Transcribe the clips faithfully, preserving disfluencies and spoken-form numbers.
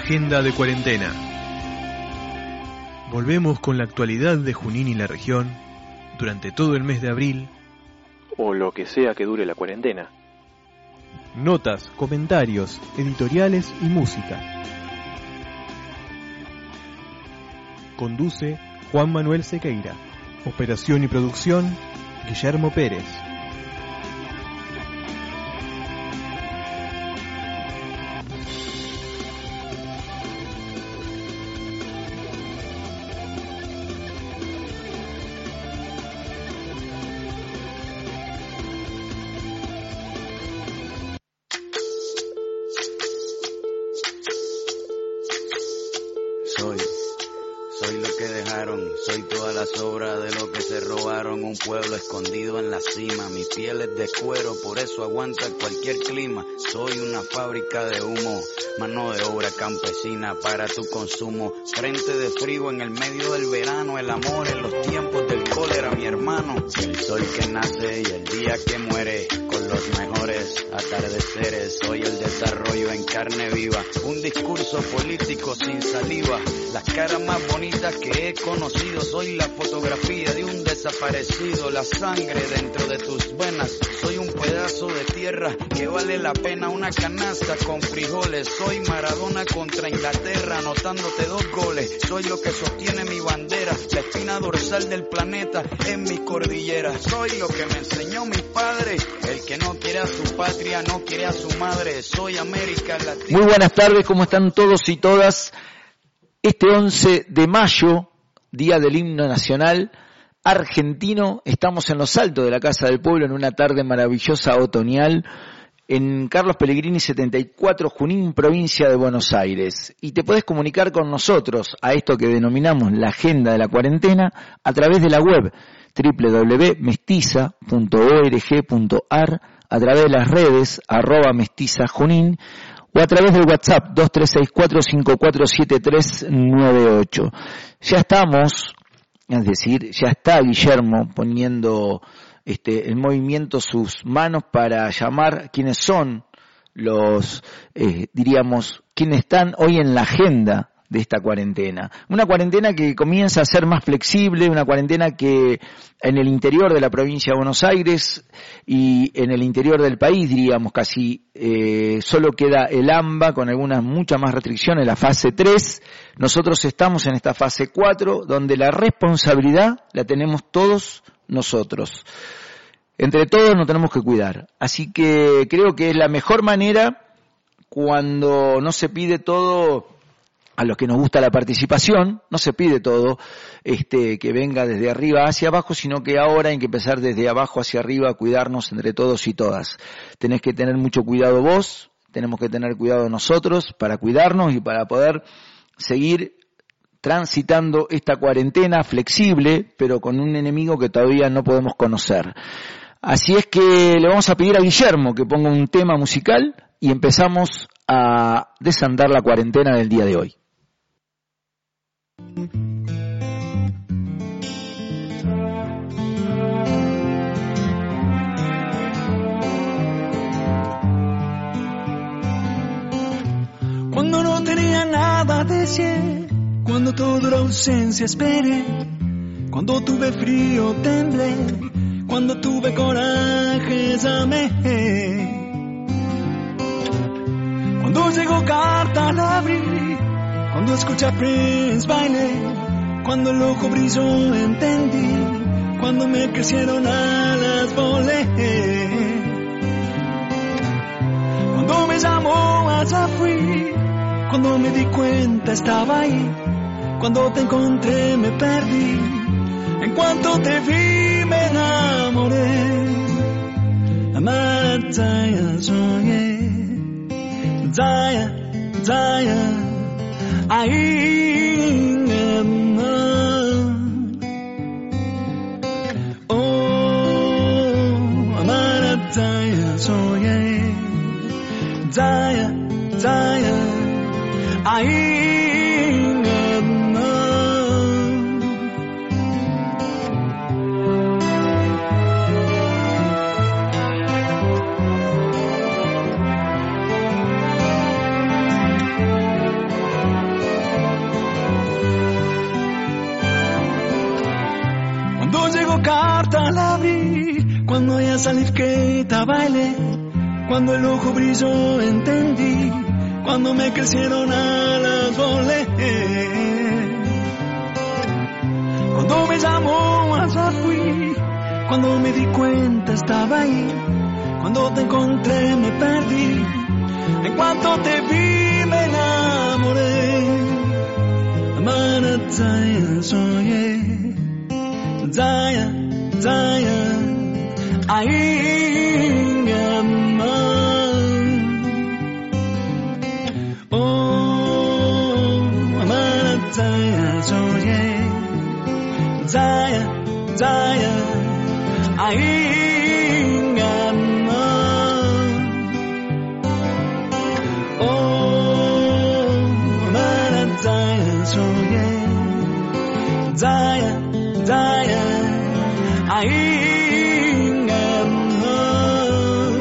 Agenda de cuarentena. Volvemos con la actualidad de Junín y la región durante todo el mes de abril, o lo que sea que dure la cuarentena. Notas, comentarios, editoriales y música. Conduce Juan Manuel Sequeira. Operación y producción, Guillermo Pérez. Soy, soy lo que dejaron, soy toda la sobra de lo que se robaron, un pueblo escondido en la cima, mi piel es de cuero, por eso aguanta cualquier clima, soy una fábrica de humo, mano de obra campesina para tu consumo, frente de frío en el medio del verano, el amor en los tiempos del cólera, mi hermano, el sol que nace y el día que muere, con los mejores atardeceres, soy el desarrollo en carne viva, un discurso político sin saliva, las caras más bonitas que he conocido, soy la fotografía de un desaparecido, la sangre dentro de tus venas, soy un pedazo de tierra que vale la pena una canasta con frijoles, soy Maradona contra Inglaterra anotándote dos goles, soy lo que sostiene mi bandera, la espina dorsal del planeta en mi cordillera, soy lo que me enseñó mi padre, el que no quiere a su patria no quiere a su madre, soy América Latina. Muy buenas tardes, ¿cómo están todos y todas? Este once de mayo, día del himno nacional argentino, estamos en los altos de la Casa del Pueblo en una tarde maravillosa otoñal en Carlos Pellegrini setenta y cuatro, Junín, provincia de Buenos Aires. Y te podés comunicar con nosotros a esto que denominamos la agenda de la cuarentena a través de la web doble u doble u doble u punto mestiza punto org punto ar, a través de las redes arroba mestiza junín, o a través del WhatsApp dos tres seis cuatro cinco cuatro siete tres nueve ocho. Ya estamos, es decir, ya está Guillermo poniendo este, en movimiento sus manos para llamar quiénes son los, eh, diríamos, quienes están hoy en la agenda de esta cuarentena. Una cuarentena que comienza a ser más flexible, una cuarentena que en el interior de la provincia de Buenos Aires y en el interior del país, diríamos casi, eh, solo queda el AMBA con algunas muchas más restricciones, la fase tres. Nosotros estamos en esta fase cuatro, donde la responsabilidad la tenemos todos nosotros. Entre todos nos tenemos que cuidar. Así que creo que es la mejor manera cuando no se pide todo. A los que nos gusta la participación, no se pide todo este que venga desde arriba hacia abajo, sino que ahora hay que empezar desde abajo hacia arriba a cuidarnos entre todos y todas. Tenés que tener mucho cuidado vos, tenemos que tener cuidado nosotros para cuidarnos y para poder seguir transitando esta cuarentena flexible, pero con un enemigo que todavía no podemos conocer. Así es que le vamos a pedir a Guillermo que ponga un tema musical y empezamos a desandar la cuarentena del día de hoy. Cuando no tenía nada decir, cuando toda la ausencia esperé, cuando tuve frío temblé, cuando tuve coraje amé, cuando llegó carta la abrí, cuando escuché a Prince bailé, cuando el ojo brilló entendí, cuando me crecieron alas volé, cuando me llamó allá fui, cuando me di cuenta estaba ahí, cuando te encontré me perdí, en cuanto te vi me enamoré, amar Zaya soñé, Zaya, Zaya, ahí oh, amar Zaya soñé, Zaya, Zaya, ahí carta la abrí, cuando ella salifqueta bailé, cuando el ojo brilló entendí, cuando me crecieron alas volé. Cuando me llamó allá fui, cuando me di cuenta estaba ahí, cuando te encontré me perdí, en cuanto te vi me enamoré. Amana Zaya soñé, Zaya, Zaya, ahí mi amor. Oh, Amana Zaya soñé, Zaya, Zaya, ahí mi amor. Oh, Amana Zaya soñé, Zaya, Zaya, ahí mi amor.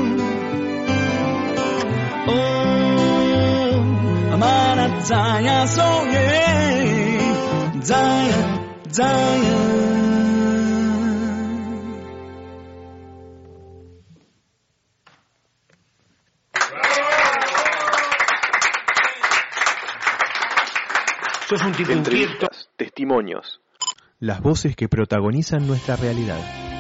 Oh, Amana Zaya soñé, Zaya, Zaya. Sos un tipo inquieto. Entrevistas, testimonios. Las voces que protagonizan nuestra realidad.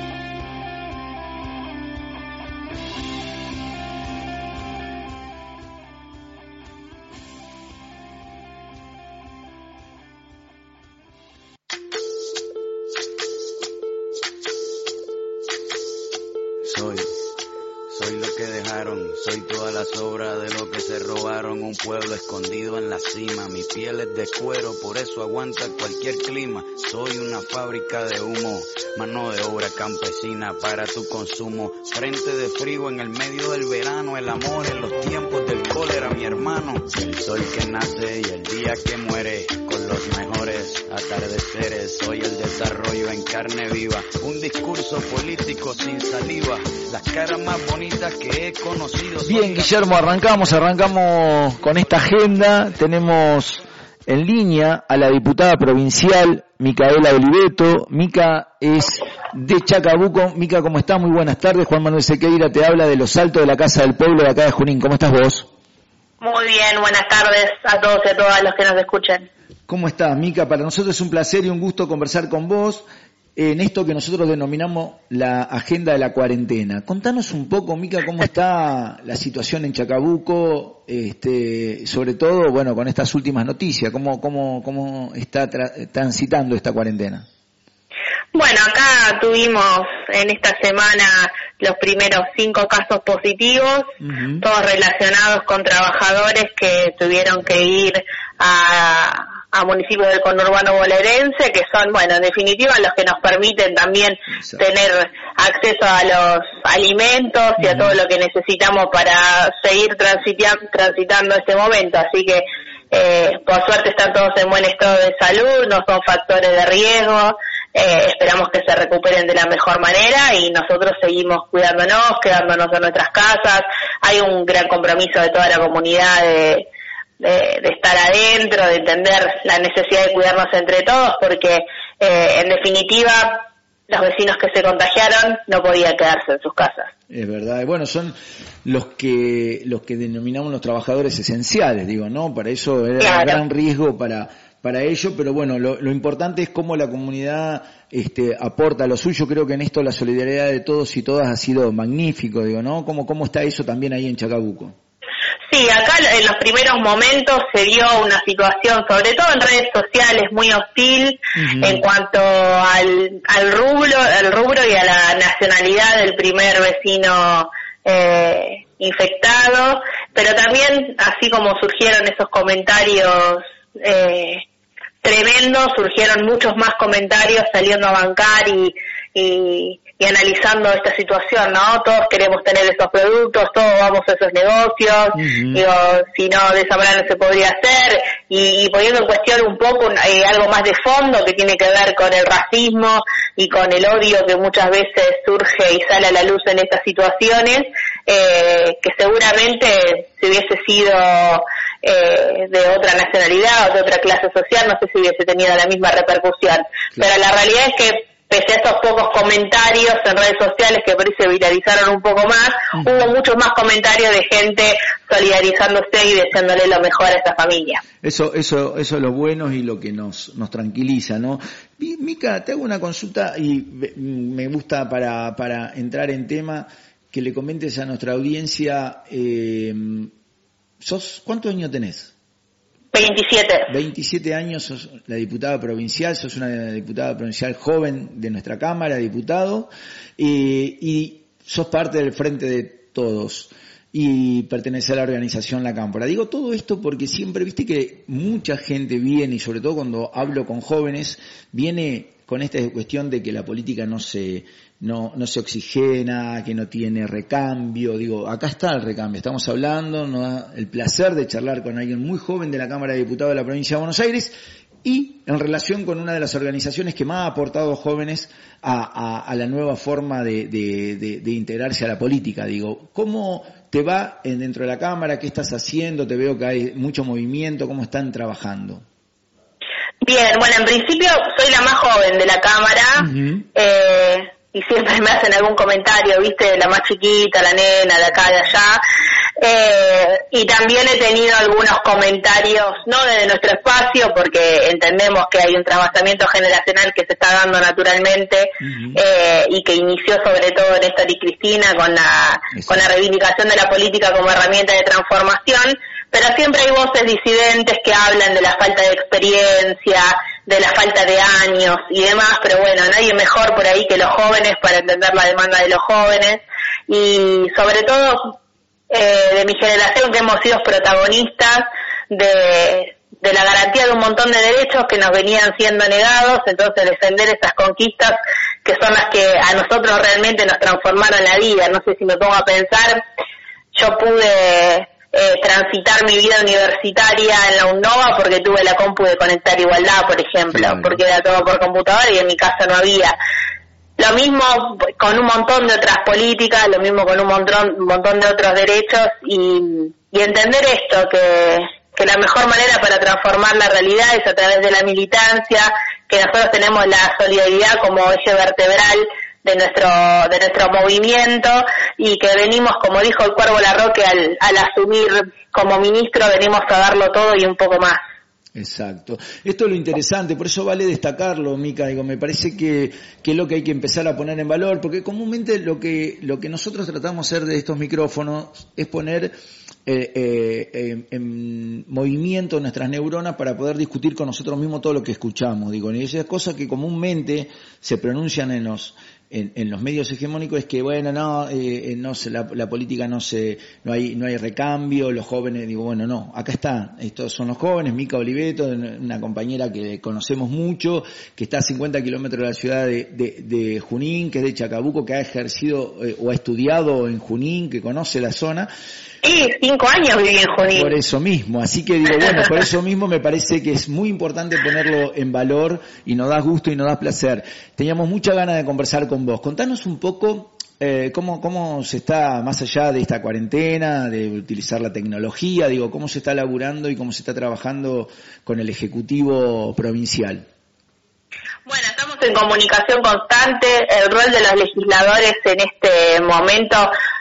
Soy, soy lo que dejaron, soy toda la sobra de lo que se robaron, un pueblo escondido en la cima, mi piel es de cuero, por eso aguanta cualquier clima, soy una fábrica de humo, mano de obra campesina para tu consumo, frente de frío en el medio del verano, el amor en los tiempos del cólera, mi hermano, el sol que nace y el día que muere, con los mejores atardeceres, soy el desarrollo en carne viva, un discurso político sin saliva, las caras más bonitas que he conocido. Bien, Guillermo, arrancamos, arrancamos con esta agenda. Tenemos en línea a la diputada provincial Micaela Oliveto. Mica es de Chacabuco. Mica, ¿cómo estás? Muy buenas tardes. Juan Manuel Sequeira te habla de los Altos de la Casa del Pueblo de acá de Junín. ¿Cómo estás vos? Muy bien, buenas tardes a todos y a todas los que nos escuchan. ¿Cómo estás, Mica? Para nosotros es un placer y un gusto conversar con vos en esto que nosotros denominamos la agenda de la cuarentena. Contanos un poco, Mica, cómo está la situación en Chacabuco, este, sobre todo, bueno, con estas últimas noticias, cómo, cómo, cómo está tra- transitando esta cuarentena. Bueno, acá tuvimos en esta semana los primeros cinco casos positivos, uh-huh. todos relacionados con trabajadores que tuvieron que ir a... a municipios del conurbano bonaerense, que son, bueno, en definitiva los que nos permiten también Exacto. tener acceso a los alimentos y uh-huh. a todo lo que necesitamos para seguir transita- transitando este momento. Así que, eh, por suerte están todos en buen estado de salud, no son factores de riesgo, eh, esperamos que se recuperen de la mejor manera y nosotros seguimos cuidándonos, quedándonos en nuestras casas. Hay un gran compromiso de toda la comunidad de De, de estar adentro, de entender la necesidad de cuidarnos entre todos, porque eh, en definitiva los vecinos que se contagiaron no podían quedarse en sus casas. Es verdad, y bueno, son los que los que denominamos los trabajadores esenciales, digo, ¿no? Para eso era claro. un gran riesgo para para ello, pero bueno, lo, lo importante es cómo la comunidad este, aporta lo suyo. Creo que en esto la solidaridad de todos y todas ha sido magnífico, digo, ¿no? ¿Cómo, cómo está eso también ahí en Chacabuco? Sí, acá en los primeros momentos se dio una situación, sobre todo en redes sociales, muy hostil uh-huh. en cuanto al, al rubro, al rubro y a la nacionalidad del primer vecino eh, infectado, pero también, así como surgieron esos comentarios eh, tremendos, surgieron muchos más comentarios saliendo a bancar y, y y analizando esta situación, ¿no? Todos queremos tener esos productos, todos vamos a esos negocios, uh-huh. digo, si no, de esa manera no se podría hacer, y, y poniendo en cuestión un poco eh, algo más de fondo que tiene que ver con el racismo y con el odio que muchas veces surge y sale a la luz en estas situaciones, eh, que seguramente si hubiese sido eh, de otra nacionalidad o de otra clase social, no sé si hubiese tenido la misma repercusión, claro. pero la realidad es que pese a esos pocos comentarios en redes sociales que por ahí se viralizaron un poco más, uh-huh. hubo muchos más comentarios de gente solidarizándose y deseándole lo mejor a esta familia. Eso, eso, eso es lo bueno y lo que nos, nos tranquiliza, ¿no? Mica, te hago una consulta y me gusta para, para entrar en tema que le comentes a nuestra audiencia, eh, ¿sos, ¿cuántos años tenés? veintisiete. veintisiete años, sos la diputada provincial, sos una diputada provincial joven de nuestra Cámara, diputado, eh, y sos parte del Frente de Todos y pertenece a la organización La Cámpora. Digo todo esto porque siempre, viste que mucha gente viene, y sobre todo cuando hablo con jóvenes, viene con esta cuestión de que la política no se no no se oxigena, que no tiene recambio. Digo, acá está el recambio, estamos hablando, nos da el placer de charlar con alguien muy joven de la Cámara de Diputados de la Provincia de Buenos Aires y en relación con una de las organizaciones que más ha aportado jóvenes a, a, a la nueva forma de, de, de, de integrarse a la política. Digo, ¿cómo te va dentro de la Cámara? ¿Qué estás haciendo? Te veo que hay mucho movimiento, ¿cómo están trabajando? Bien, bueno, en principio soy la más joven de la Cámara, uh-huh. eh, y siempre me hacen algún comentario, viste, la más chiquita, la nena, de acá, de allá, eh, y también he tenido algunos comentarios, no desde nuestro espacio, porque entendemos que hay un trasvasamiento generacional que se está dando naturalmente, uh-huh. eh, y que inició sobre todo Néstor y Cristina con la, con la reivindicación de la política como herramienta de transformación, pero siempre hay voces disidentes que hablan de la falta de experiencia, de la falta de años y demás, pero bueno, nadie mejor por ahí que los jóvenes para entender la demanda de los jóvenes y sobre todo eh, de mi generación que hemos sido protagonistas de, de la garantía de un montón de derechos que nos venían siendo negados, entonces defender esas conquistas que son las que a nosotros realmente nos transformaron la vida. No sé si me pongo a pensar, yo pude Eh, transitar mi vida universitaria en la UNOVA porque tuve la compu de Conectar Igualdad, por ejemplo, claro. porque era todo por computadora y en mi casa no había. Lo mismo con un montón de otras políticas, lo mismo con un montón, un montón de otros derechos y, y entender esto, que, que la mejor manera para transformar la realidad es a través de la militancia, que nosotros tenemos la solidaridad como eje vertebral de nuestro de nuestro movimiento y que venimos, como dijo el Cuervo Larroque, al, al asumir como ministro, venimos a darlo todo y un poco más. Exacto. Esto es lo interesante, por eso vale destacarlo, Mica. Digo, me parece que, que es lo que hay que empezar a poner en valor, porque comúnmente lo que lo que nosotros tratamos de hacer de estos micrófonos es poner eh, eh, eh, en movimiento nuestras neuronas para poder discutir con nosotros mismos todo lo que escuchamos. Digo, y esas cosas que comúnmente se pronuncian en los En, en los medios hegemónicos es que bueno no eh, no se la, la política no se no hay no hay recambio, los jóvenes, digo bueno no acá está, estos son los jóvenes, Mica Oliveto, una compañera que conocemos mucho, que está a cincuenta kilómetros de la ciudad de, de, de Junín, que es de Chacabuco, que ha ejercido eh, o ha estudiado en Junín, que conoce la zona. Sí, cinco años viví en Junín. Por eso mismo, así que digo, bueno, por eso mismo me parece que es muy importante ponerlo en valor y nos da gusto y nos da placer. Teníamos mucha ganas de conversar con vos. Contanos un poco eh, cómo, cómo se está, más allá de esta cuarentena, de utilizar la tecnología, digo, cómo se está laburando y cómo se está trabajando con el Ejecutivo Provincial. Bueno, estamos en comunicación constante. El rol de los legisladores en este momento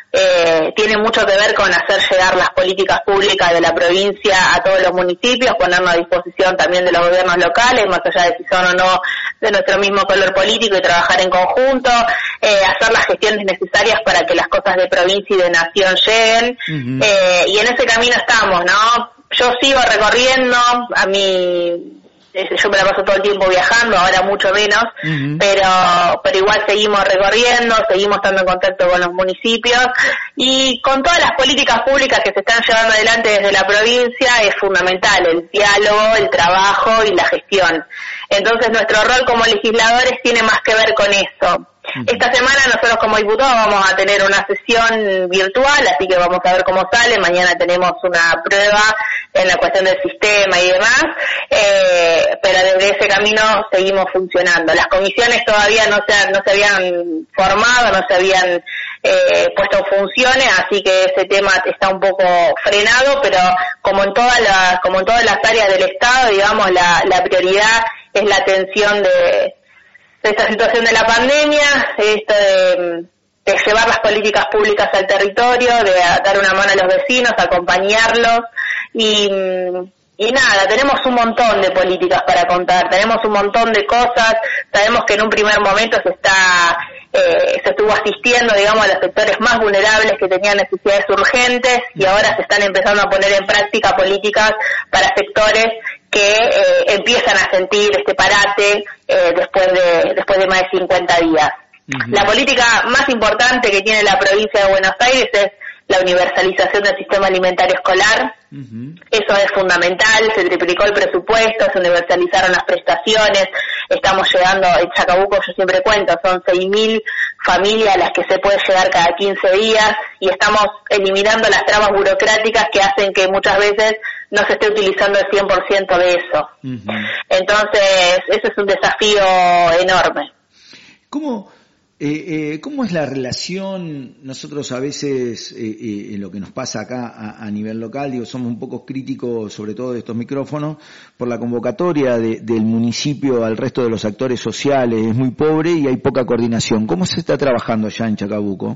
Eh, tiene mucho que ver con hacer llegar las políticas públicas de la provincia a todos los municipios, ponernos a disposición también de los gobiernos locales, más allá de si son o no de nuestro mismo color político, y trabajar en conjunto, eh, hacer las gestiones necesarias para que las cosas de provincia y de nación lleguen, uh-huh. eh, y en ese camino estamos, ¿no? Yo sigo recorriendo, a mí yo me la paso todo el tiempo viajando, ahora mucho menos, uh-huh. pero pero igual seguimos recorriendo, seguimos estando en contacto con los municipios y con todas las políticas públicas que se están llevando adelante desde la provincia es fundamental el diálogo, el trabajo y la gestión. Entonces nuestro rol como legisladores tiene más que ver con eso. Esta semana nosotros como diputados vamos a tener una sesión virtual, así que vamos a ver cómo sale. Mañana tenemos una prueba en la cuestión del sistema y demás, eh, pero desde ese camino seguimos funcionando. Las comisiones todavía no se, no se habían formado, no se habían eh, puesto en funciones, así que ese tema está un poco frenado, pero como en todas las, como en todas las áreas del Estado, digamos, la, la prioridad es la atención de de esta situación de la pandemia, esto de, de llevar las políticas públicas al territorio, de dar una mano a los vecinos, acompañarlos y, y nada, tenemos un montón de políticas para contar, tenemos un montón de cosas, sabemos que en un primer momento se está eh, se estuvo asistiendo, digamos, a los sectores más vulnerables que tenían necesidades urgentes y ahora se están empezando a poner en práctica políticas para sectores que eh, empiezan a sentir este parate eh, después de después de más de cincuenta días. Uh-huh. La política más importante que tiene la provincia de Buenos Aires es la universalización del sistema alimentario escolar. Uh-huh. Eso es fundamental, se triplicó el presupuesto, se universalizaron las prestaciones, estamos llegando, en Chacabuco yo siempre cuento, son seis mil familias a las que se puede llegar cada quince días y estamos eliminando las trabas burocráticas que hacen que muchas veces no se esté utilizando el cien por ciento de eso. Uh-huh. Entonces, eso es un desafío enorme. ¿Cómo...? Eh, eh, ¿Cómo es la relación? Nosotros a veces, eh, eh, lo que nos pasa acá a, a nivel local, digo, somos un poco críticos, sobre todo de estos micrófonos, por la convocatoria de, del municipio al resto de los actores sociales, es muy pobre y hay poca coordinación. ¿Cómo se está trabajando allá en Chacabuco?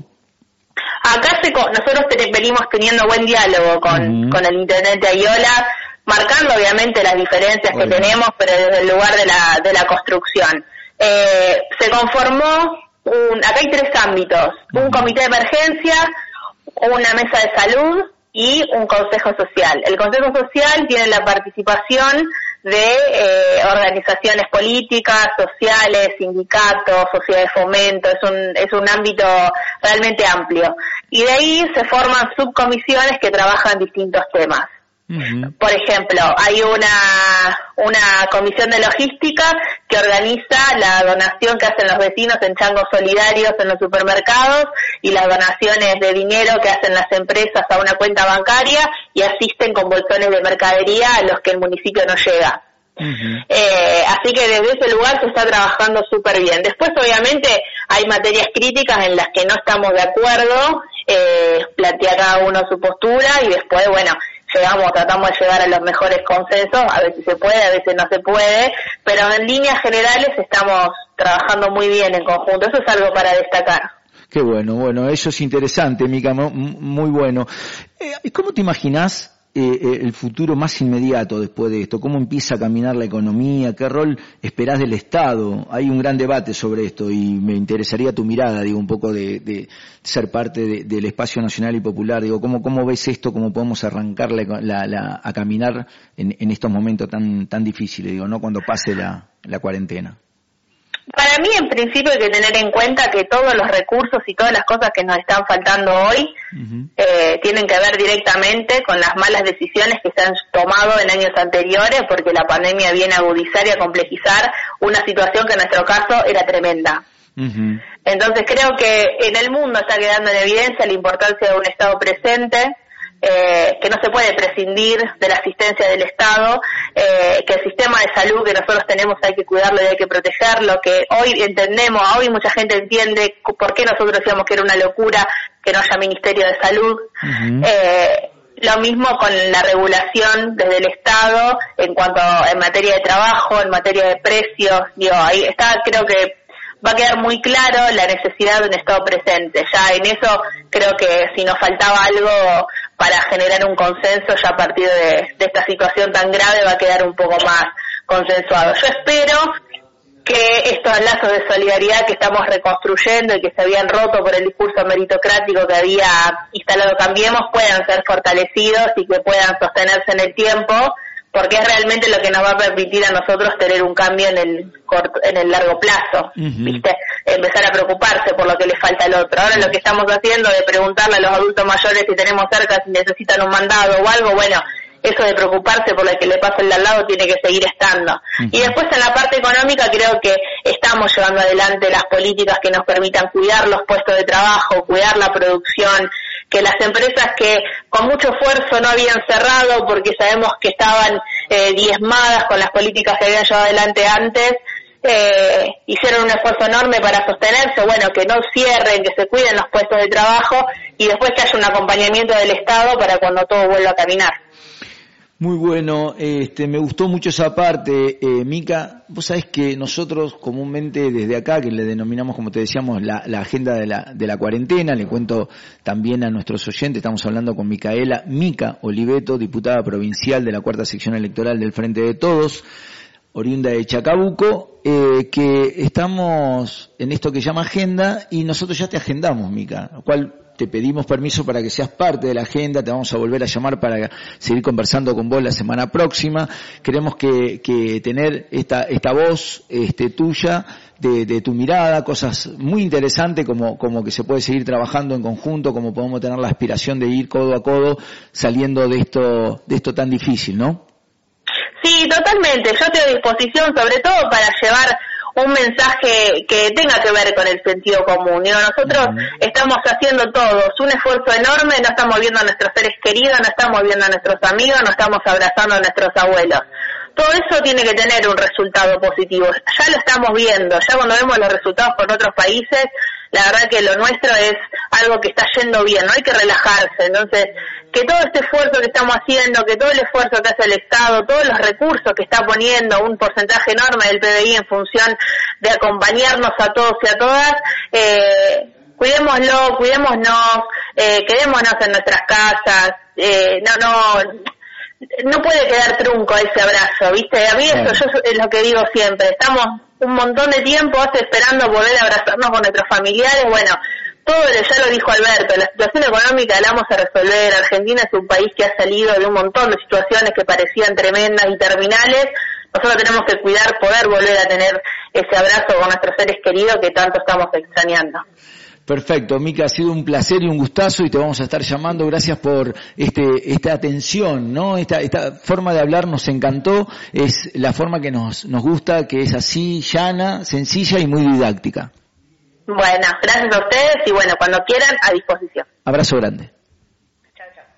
Acá se, nosotros te, venimos teniendo buen diálogo con, uh-huh. con el intendente Ayola, marcando obviamente las diferencias bueno. que tenemos, pero desde el lugar de la, de la construcción. Eh, se conformó Un, acá hay tres ámbitos, un comité de emergencia, una mesa de salud y un consejo social. El consejo social tiene la participación de eh, organizaciones políticas, sociales, sindicatos, sociedades de fomento, es un, es un ámbito realmente amplio. Y de ahí se forman subcomisiones que trabajan distintos temas. Uh-huh. Por ejemplo, hay una una comisión de logística que organiza la donación que hacen los vecinos en changos solidarios en los supermercados y las donaciones de dinero que hacen las empresas a una cuenta bancaria y asisten con bolsones de mercadería a los que el municipio no llega. Uh-huh. Eh, así que desde ese lugar se está trabajando súper bien. Después obviamente hay materias críticas en las que no estamos de acuerdo, eh, plantea cada uno su postura y después, bueno, llegamos, tratamos de llegar a los mejores consensos, a veces se puede, a veces no se puede, pero en líneas generales estamos trabajando muy bien en conjunto, eso es algo para destacar. Qué bueno, bueno, eso es interesante, Mica, muy bueno. Eh, ¿Cómo te imaginás eh, el futuro más inmediato después de esto? ¿Cómo empieza a caminar la economía? ¿Qué rol esperás del Estado? Hay un gran debate sobre esto y me interesaría tu mirada, digo, un poco de, de ser parte de, del espacio nacional y popular. Digo, ¿cómo, cómo ves esto? ¿Cómo podemos arrancar la, la, la, a caminar en, en estos momentos tan, tan difíciles, digo, no cuando pase la, la cuarentena? Para mí, en principio, hay que tener en cuenta que todos los recursos y todas las cosas que nos están faltando hoy uh-huh. eh, tienen que ver directamente con las malas decisiones que se han tomado en años anteriores, porque la pandemia viene a agudizar y a complejizar una situación que en nuestro caso era tremenda. Uh-huh. Entonces, creo que en el mundo está quedando en evidencia la importancia de un Estado presente, Eh, que no se puede prescindir de la asistencia del Estado, eh, que el sistema de salud que nosotros tenemos hay que cuidarlo y hay que protegerlo, que hoy entendemos, hoy mucha gente entiende por qué nosotros decíamos que era una locura que no haya Ministerio de Salud. Uh-huh. Eh, lo mismo con la regulación desde el Estado en cuanto a, en materia de trabajo, en materia de precios, digo, ahí está, creo que va a quedar muy claro la necesidad de un Estado presente. Ya en eso creo que si nos faltaba algo para generar un consenso, ya a partir de, de esta situación tan grave va a quedar un poco más consensuado. Yo espero que estos lazos de solidaridad que estamos reconstruyendo y que se habían roto por el discurso meritocrático que había instalado Cambiemos puedan ser fortalecidos y que puedan sostenerse en el tiempo, porque es realmente lo que nos va a permitir a nosotros tener un cambio en el corto, en el largo plazo, uh-huh. ¿viste? Empezar a preocuparse por lo que le falta al otro. Ahora lo que estamos haciendo de preguntarle a los adultos mayores si tenemos cerca, si necesitan un mandado o algo, bueno, eso de preocuparse por lo que le pasa al de al lado tiene que seguir estando. Uh-huh. Y después en la parte económica creo que estamos llevando adelante las políticas que nos permitan cuidar los puestos de trabajo, cuidar la producción, que las empresas que con mucho esfuerzo no habían cerrado porque sabemos que estaban eh, diezmadas con las políticas que habían llevado adelante antes, eh, hicieron un esfuerzo enorme para sostenerse, bueno, que no cierren, que se cuiden los puestos de trabajo y después que haya un acompañamiento del Estado para cuando todo vuelva a caminar. Muy bueno, este, me gustó mucho esa parte, eh, Mica. Vos sabés que nosotros comúnmente desde acá, que le denominamos, como te decíamos, la, la agenda de la, de la cuarentena, le cuento también a nuestros oyentes, estamos hablando con Micaela Mica Oliveto, diputada provincial de la cuarta sección electoral del Frente de Todos, oriunda de Chacabuco, eh, que estamos en esto que llama agenda y nosotros ya te agendamos, Mica, lo cual te pedimos permiso para que seas parte de la agenda, te vamos a volver a llamar para seguir conversando con vos la semana próxima. Queremos que, que tener esta, esta voz este, tuya, de, de tu mirada, cosas muy interesantes como, como que se puede seguir trabajando en conjunto, como podemos tener la aspiración de ir codo a codo saliendo de esto, de esto tan difícil, ¿no? Sí, totalmente. Yo estoy a disposición, sobre todo para llevar un mensaje que tenga que ver con el sentido común. Digo, nosotros uh-huh. estamos haciendo todos un esfuerzo enorme, no estamos viendo a nuestros seres queridos, no estamos viendo a nuestros amigos, no estamos abrazando a nuestros abuelos. Todo eso tiene que tener un resultado positivo. Ya lo estamos viendo, ya cuando vemos los resultados por otros países, la verdad que lo nuestro es algo que está yendo bien, no hay que relajarse. Entonces, que todo este esfuerzo que estamos haciendo, que todo el esfuerzo que hace el Estado, todos los recursos que está poniendo un porcentaje enorme del P B I en función de acompañarnos a todos y a todas, eh, cuidémoslo, cuidémonos, eh, quedémonos en nuestras casas, eh, no, no, no puede quedar trunco ese abrazo, ¿viste? A mí eso yo es lo que digo siempre, estamos un montón de tiempo hace esperando poder abrazarnos con nuestros familiares. Bueno, todo ya lo dijo Alberto, la situación económica la vamos a resolver. Argentina es un país que ha salido de un montón de situaciones que parecían tremendas y terminales. Nosotros tenemos que cuidar poder volver a tener ese abrazo con nuestros seres queridos que tanto estamos extrañando. Perfecto, Mica, ha sido un placer y un gustazo y te vamos a estar llamando. Gracias por este esta atención, ¿no? Esta esta forma de hablar nos encantó, es la forma que nos nos gusta, que es así, llana, sencilla y muy didáctica. Bueno, gracias a ustedes y bueno, cuando quieran, a disposición. Abrazo grande. Chao, chao.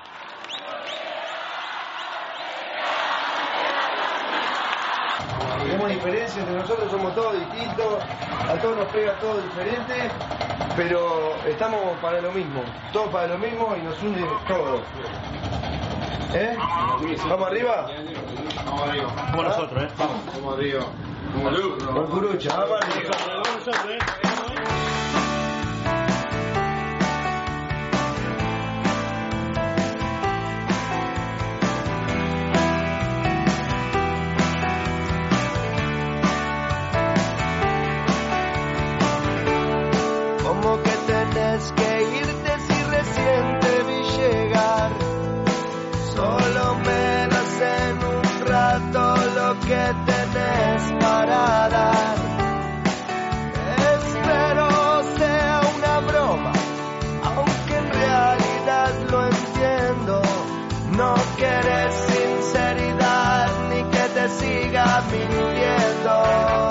Tenemos diferencias entre nosotros, somos todos distintos, a todos nos pega todo diferente, pero estamos para lo mismo, todos para lo mismo y nos une todo. ¿Eh? ¿Vamos arriba? Vamos arriba. Como nosotros, ¿eh? Vamos. Vamos arriba. Con Curucha, vamos arriba. Vamos nosotros, ¿eh? Como que tenés que irte si recién te vi llegar. Solo me das en un rato lo que tenés para dar. Espero sea una broma, aunque en realidad lo entiendo. No quieres sinceridad ni que te siga mintiendo.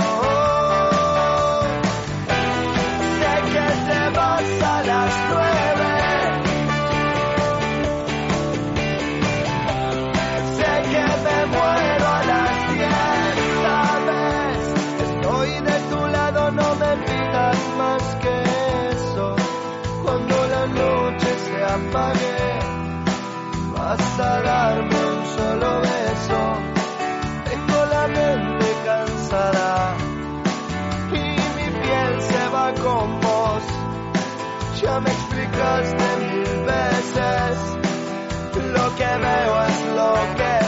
A las nueve sé que me muero a las diez, sabes, estoy de tu lado, no me pidas más que eso. Cuando la noche se apague vas a darme un solo beso. Tengo la mente cansada y mi piel se va con vos. Ya me explicaste mil veces, lo que veo es lo que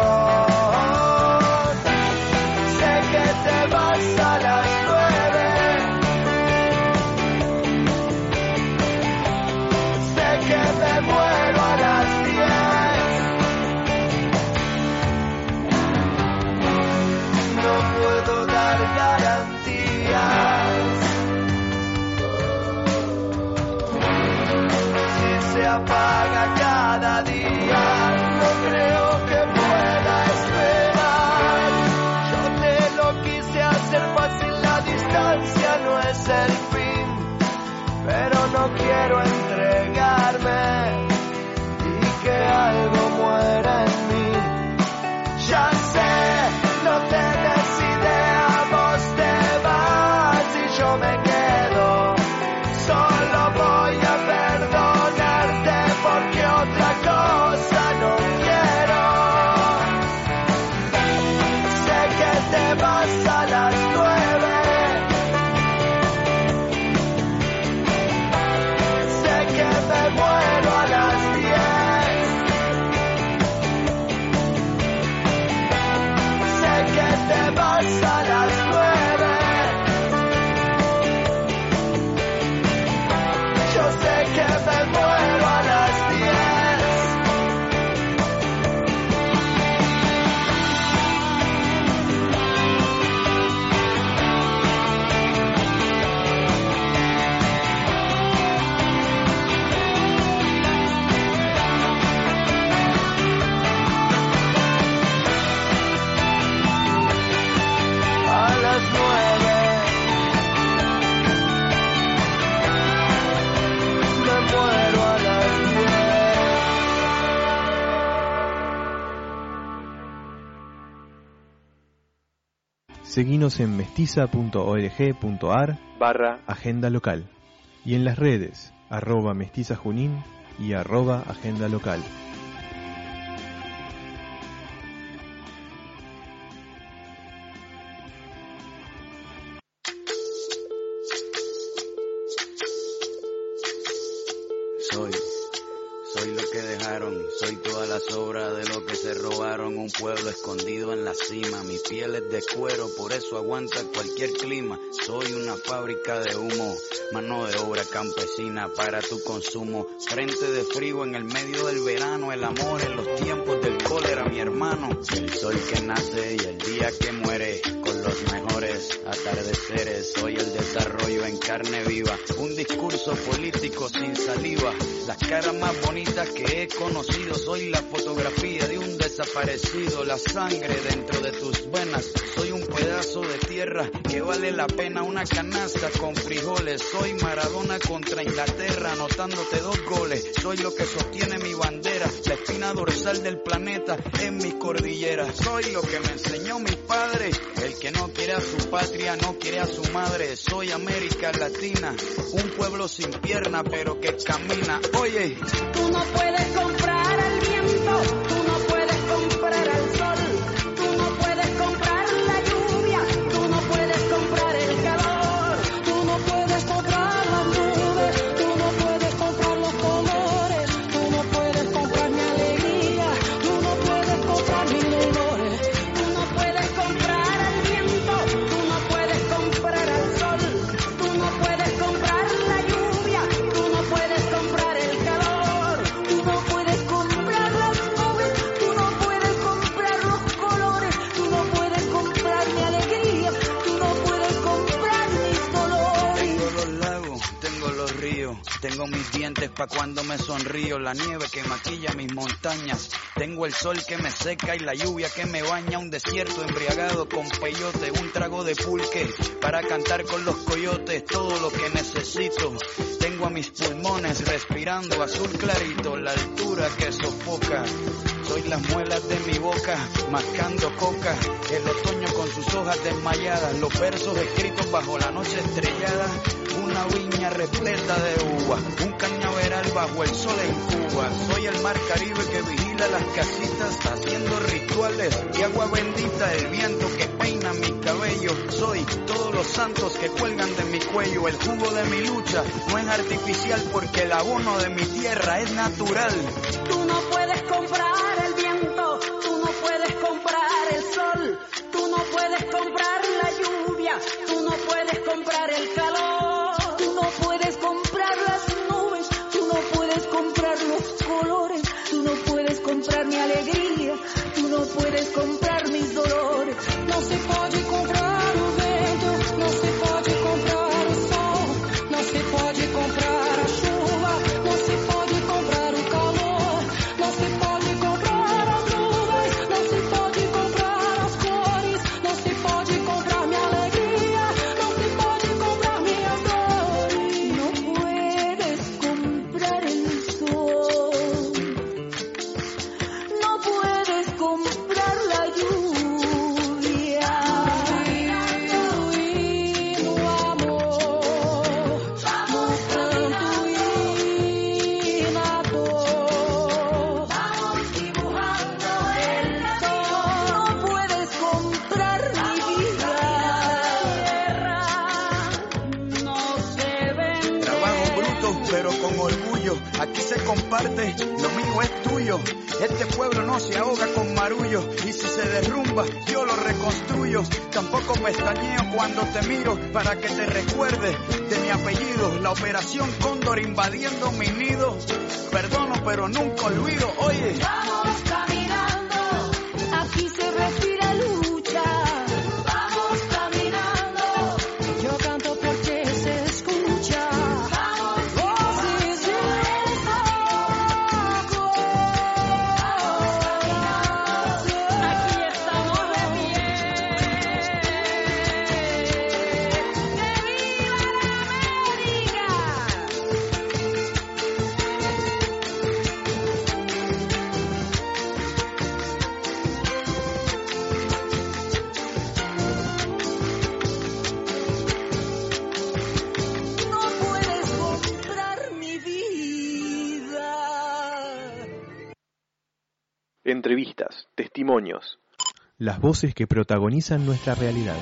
sos. Sé que te vas a las nueve, sé que me muero a las diez. No puedo dar garantías. Se apaga cada día, no creo que pueda estar. te vas a las nueve. Sé que me muero a las diez. Sé que te vas a las nueve. Yo sé que me muero a las diez. A las nueve me muero a las diez. Seguinos en mestiza punto org punto ar barra agenda local y en las redes arroba mestiza junín y arroba agenda local. Soy, soy lo que dejaron, soy toda la sobra de lo que se robaron, un pueblo escondido en la cima, mi piel es de cuero, por eso aguanta cualquier clima, soy una fábrica de humo, mano de obra campesina para tu consumo, frente de frío en el medio del verano, el amor en los tiempos del cólera, mi hermano, el sol que nace y el día que muere, con los mejores atardeceres, soy el desarrollo en carne viva, un discurso político sin saliva, las caras más bonitas que he conocido, soy la fotografía de un desaparecido, la sangre dentro de tus venas, soy un pedazo de tierra que vale la pena una canasta con frijoles, soy Maradona contra Inglaterra, anotándote dos goles, soy lo que sostiene mi bandera, la espina dorsal del planeta en mi cordillera, soy lo que me enseñó mi padre, el que no quiere a su patria, no quiere a su madre, soy América Latina, un pueblo sin pierna pero que camina, oye, tú no puedes comprar el viento, tú no puedes comprar el sol, tú no puedes comprar la lluvia, tú no puedes comprar el calor, tú no puedes comprar las nubes, tú no puedes comprar los colores, tú no puedes comprar mi alegría, tú no puedes comprar mis dolores, tú no puedes comprar el viento, tú no puedes comprar el sol, tú no puedes comprar la lluvia, tú no puedes comprar el calor, tú no puedes comprar las nubes, tú no puedes comprar los colores, tú no puedes comprar mi alegría, tú no puedes comprar mis dolores. tengo los lagos, tengo los ríos, tengo mis dientes pa' cuando me sonrío, la nieve que maquilla mis montañas, tengo el sol que me seca y la lluvia que me baña, un desierto embriagado con peyote, un trago de pulque para cantar con los coyotes, todo lo que necesito, tengo a mis pulmones respirando azul clarito, la altura que sofoca, soy las muelas de mi boca, mascando coca, el otoño con sus hojas desmayadas, los versos escritos bajo la noche estrellada, una viña repleta de uva, un cañaveral bajo el sol en Cuba, soy el mar Caribe que vigila las casitas, haciendo rituales y agua bendita, el viento que peina mi cabello, soy todos los santos que cuelgan de mi cuello, el jugo de mi lucha no es artificial porque el abono de mi tierra es natural. Tú no puedes comprar el viento, tú no puedes comprar el sol, tú no puedes comprar la lluvia, tú no puedes comprar el calor, tú no puedes comprar las nubes, tú no puedes comprar los colores, tú no puedes comprar mi alegría, tú no puedes comprar mis dolores. No se pode comprar o vento, no se pode comprar o sol, no se pode comprar a chuva, no se pode comprar o calor, no se pode comprar as comparte, lo mío es tuyo. Este pueblo no se ahoga con marullo, y si se derrumba, yo lo reconstruyo. Tampoco pestañeo cuando te miro, para que te recuerde de mi apellido. La operación Cóndor invadiendo mi nido. Perdono, pero nunca olvido, oye. Vamos caminando, aquí se respira lucha. Vamos caminando, yo canto porque se escucha. Vamos, oh, si yo eres poco. Vamos caminando, aquí estamos de pie. ¡Que viva la América! No puedes comprar mi vida. Entrevistas, testimonios. Las voces que protagonizan nuestra realidad.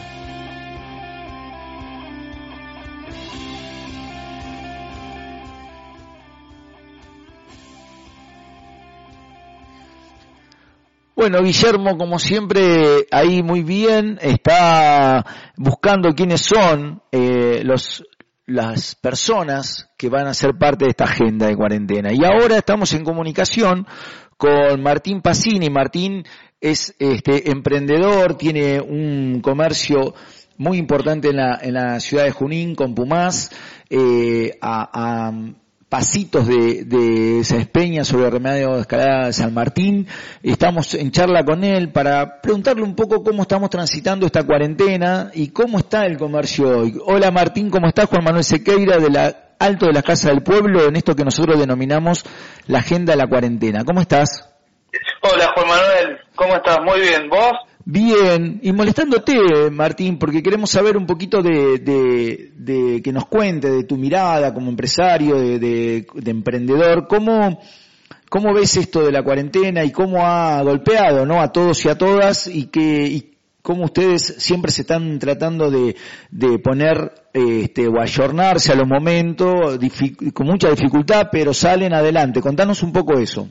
Bueno, Guillermo, como siempre, ahí muy bien, está buscando quiénes son eh, los las personas que van a ser parte de esta agenda de cuarentena. Y ahora estamos en comunicación con Martín Pacini. Martín es este emprendedor, tiene un comercio muy importante en la, en la ciudad de Junín, con Pumás, eh, a, a pasitos de, de Sáenz Peña sobre el Remedio de Escalada de San Martín. Estamos en charla con él para preguntarle un poco cómo estamos transitando esta cuarentena y cómo está el comercio hoy. Hola Martín, ¿cómo estás? Juan Manuel Sequeira de la Alto de la Casa del Pueblo, en esto que nosotros denominamos la agenda de la cuarentena. ¿Cómo estás? Hola Juan Manuel, ¿cómo estás? Muy bien, ¿vos? Bien, y molestándote, Martín, porque queremos saber un poquito de, de, de que nos cuente de tu mirada como empresario, de, de, de emprendedor, cómo, cómo ves esto de la cuarentena y cómo ha golpeado, ¿no?, a todos y a todas, y que y cómo ustedes siempre se están tratando de, de poner este, o ayornarse a los momentos dific- con mucha dificultad, pero salen adelante. Contanos un poco eso.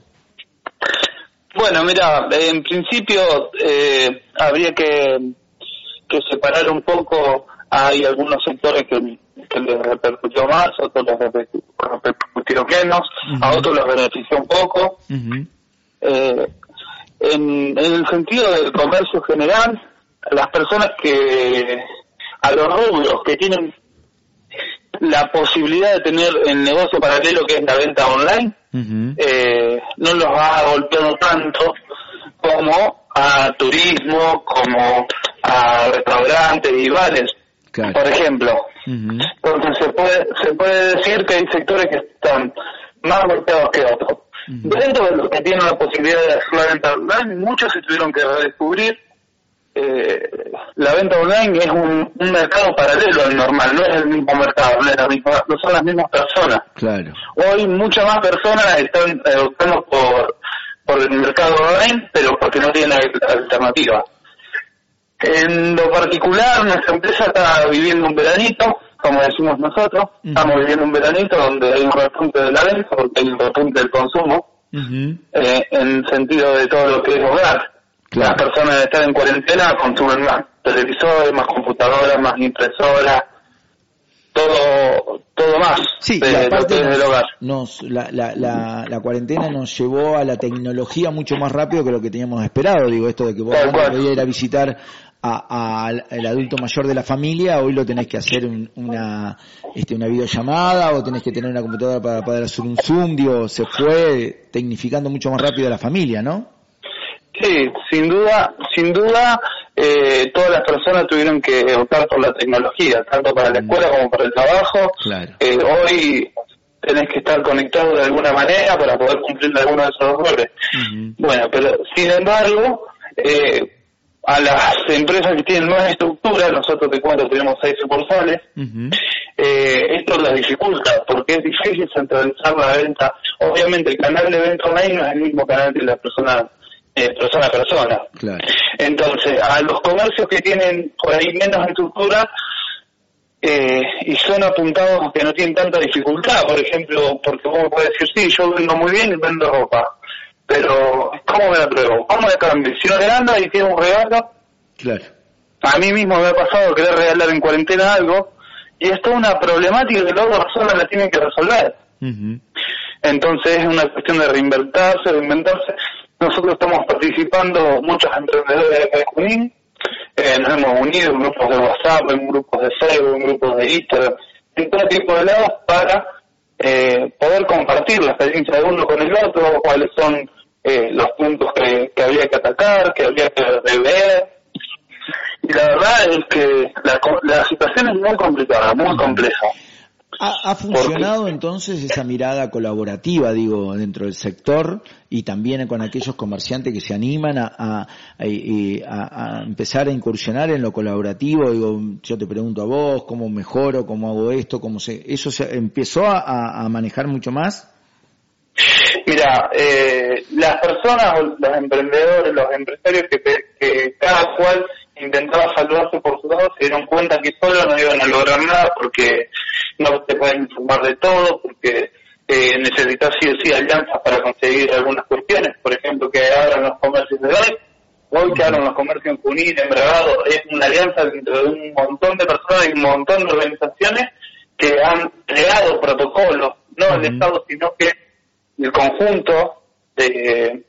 Bueno, mira, en principio eh, habría que, que separar un poco. Hay algunos sectores que, que les repercutió más, otros les repercutió menos, uh-huh. A otros los benefició un poco. Uh-huh. Eh, en, en el sentido del comercio general, las personas que, a los rubros que tienen la posibilidad de tener el negocio paralelo que es la venta online, uh-huh. eh, no los ha golpeado tanto como a turismo, como a restaurantes y bares, claro. Por ejemplo. Uh-huh. Entonces se puede se puede decir que hay sectores que están más golpeados que otros. Uh-huh. Dentro de los que tienen la posibilidad de hacer la venta online, muchos se tuvieron que redescubrir. Eh, la venta online es un, un mercado paralelo al normal, no es el mismo mercado, no, es la misma, no son las mismas personas. Claro. Hoy muchas más personas están optando por, por el mercado online, pero porque no tienen alternativa. En lo particular, nuestra empresa está viviendo un veranito, como decimos nosotros, uh-huh. Estamos viviendo un veranito donde hay un repunte de la venta, porque hay un repunte del consumo, uh-huh. eh, en sentido de todo lo que es hogar. Claro. Las personas de estar en cuarentena consumen más televisores, más computadoras, más impresoras, todo todo más sí, de lo que es del hogar. Nos, la, la, la, la cuarentena nos llevó a la tecnología mucho más rápido que lo que teníamos esperado. Digo, esto de que vos no podías ir a visitar a, a, al adulto mayor de la familia, hoy lo tenés que hacer un, una este, una videollamada o tenés que tener una computadora para poder hacer un Zoom. Digo, se fue tecnificando mucho más rápido la familia, ¿no? Sí, sin duda, sin duda, eh, todas las personas tuvieron que optar por la tecnología, tanto para la escuela como para el trabajo. Claro. Eh, hoy tenés que estar conectado de alguna manera para poder cumplir alguno de esos roles. Uh-huh. Bueno, pero sin embargo, eh, a las empresas que tienen más estructura, nosotros te cuento, tenemos seis sucursales, uh-huh. eh, esto las dificulta, porque es difícil centralizar la venta. Obviamente el canal de venta online no es el mismo canal que la persona Eh, persona a persona. Claro. Entonces, a los comercios que tienen por ahí menos estructura, eh, y son apuntados que no tienen tanta dificultad, por ejemplo, porque vos podés decir, sí, yo vendo muy bien y vendo ropa, pero ¿cómo me la pruebo? ¿Cómo me cambio? Si no le anda y tiene un regalo, claro. A mí mismo me ha pasado querer regalar en cuarentena algo, y es toda una problemática que la otra persona la tiene que resolver. Uh-huh. Entonces es una cuestión de reinventarse, reinventarse. Nosotros estamos participando, muchos emprendedores de Junín, eh, nos hemos unido en grupos de WhatsApp, en grupos de Facebook, en grupos de Instagram, en todo tipo de lados para eh, poder compartir la experiencia de uno con el otro, cuáles son eh, los puntos que, que había que atacar, que había que rever. Y la verdad es que la, la situación es muy complicada, muy compleja. ¿Ha, ha funcionado entonces esa mirada colaborativa, digo, dentro del sector y también con aquellos comerciantes que se animan a, a, a, a empezar a incursionar en lo colaborativo? Digo, yo te pregunto a vos, ¿cómo mejoro? ¿Cómo hago esto? ¿Cómo se, ¿eso se empezó a, a manejar mucho más? Mira, eh, las personas, los emprendedores, los empresarios que, que cada cual intentaba salvarse por su lado, se dieron cuenta que solo no iban a lograr nada porque no te pueden informar de todo, porque eh, necesitas sí o sí alianzas para conseguir algunas cuestiones. Por ejemplo, que abran los comercios de hoy, hoy que abran los comercios en Junín, en Bragado, es una alianza entre un montón de personas y un montón de organizaciones que han creado protocolos, no el uh-huh. Estado, sino que el conjunto de,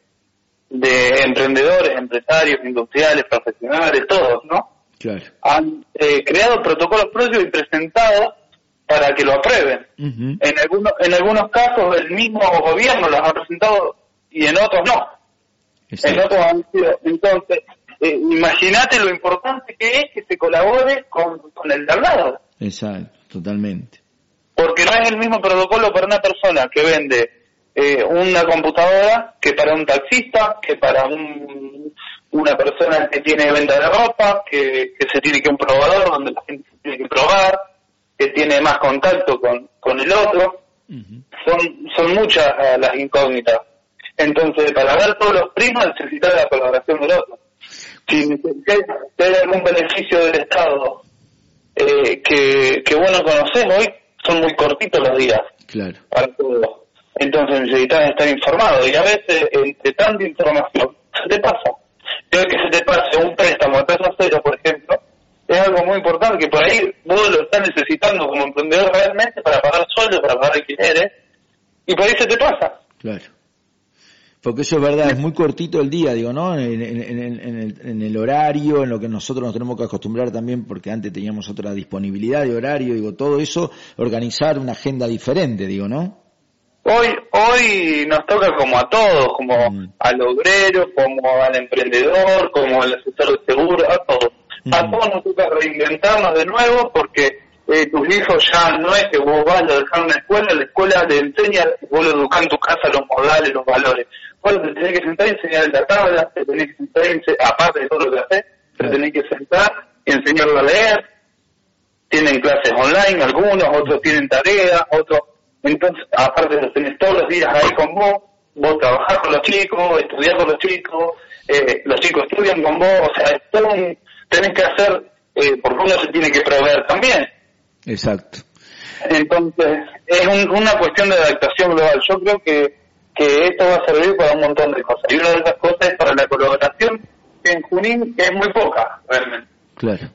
de emprendedores, empresarios, industriales, profesionales, todos, ¿no? Claro. Han eh, creado protocolos propios y presentados para que lo aprueben. Uh-huh. En algunos en algunos casos el mismo gobierno los ha presentado y en otros no. Exacto. En otros han sido. Entonces, eh, imagínate lo importante que es que se colabore con, con el de al lado. Exacto, totalmente. Porque no es el mismo protocolo para una persona que vende eh, una computadora que para un taxista, que para un, una persona que tiene venta de ropa, que, que se tiene que un probador donde la gente tiene que probar, que tiene más contacto con, con el otro. Uh-huh. Son, son muchas uh, las incógnitas. Entonces, para ver todos los primos necesitas la colaboración del otro. Si, si hay algún beneficio del Estado eh, que, que vos no conocés hoy, son muy cortitos los días. Claro. Para todo. Entonces necesitas estar informado. Y a veces, entre tanta información, se te pasa. Creo que se te pase un préstamo a tasa cero, por ejemplo, es algo muy importante, que por ahí vos lo estás necesitando como emprendedor realmente para pagar sueldos, para pagar alquileres, y por ahí se te pasa. Claro. Porque eso es verdad, es muy cortito el día, digo, ¿no? En, en, en, en, el, en el horario, en lo que nosotros nos tenemos que acostumbrar también, porque antes teníamos otra disponibilidad de horario, digo, todo eso, organizar una agenda diferente, digo, ¿no? Hoy hoy nos toca como a todos, como mm. al obrero, como al emprendedor, como al asesor de seguro, a todos. Mm. A todos nos toca reinventarnos de nuevo, porque eh, tus hijos ya no es que vos vas a dejar una escuela, la escuela te enseña, vos lo educás en tu casa los modales, los valores. Vos te tenés que sentar y enseñar la tabla, te tenés que sentar y enseñar, aparte de todo lo que haces, te tenés que sentar y enseñarlo a leer. Tienen clases online, algunos, otros tienen tareas, otros. Entonces, aparte los tenés todos los días ahí con vos, vos trabajás con los chicos, estudiás con los chicos, eh, los chicos estudian con vos, o sea, es todo un, tenés que hacer, eh, porque uno se tiene que proveer también. Exacto. Entonces, es un, una cuestión de adaptación global. Yo creo que, que esto va a servir para un montón de cosas. Y una de esas cosas es para la colaboración, que en Junín es muy poca, realmente. Claro.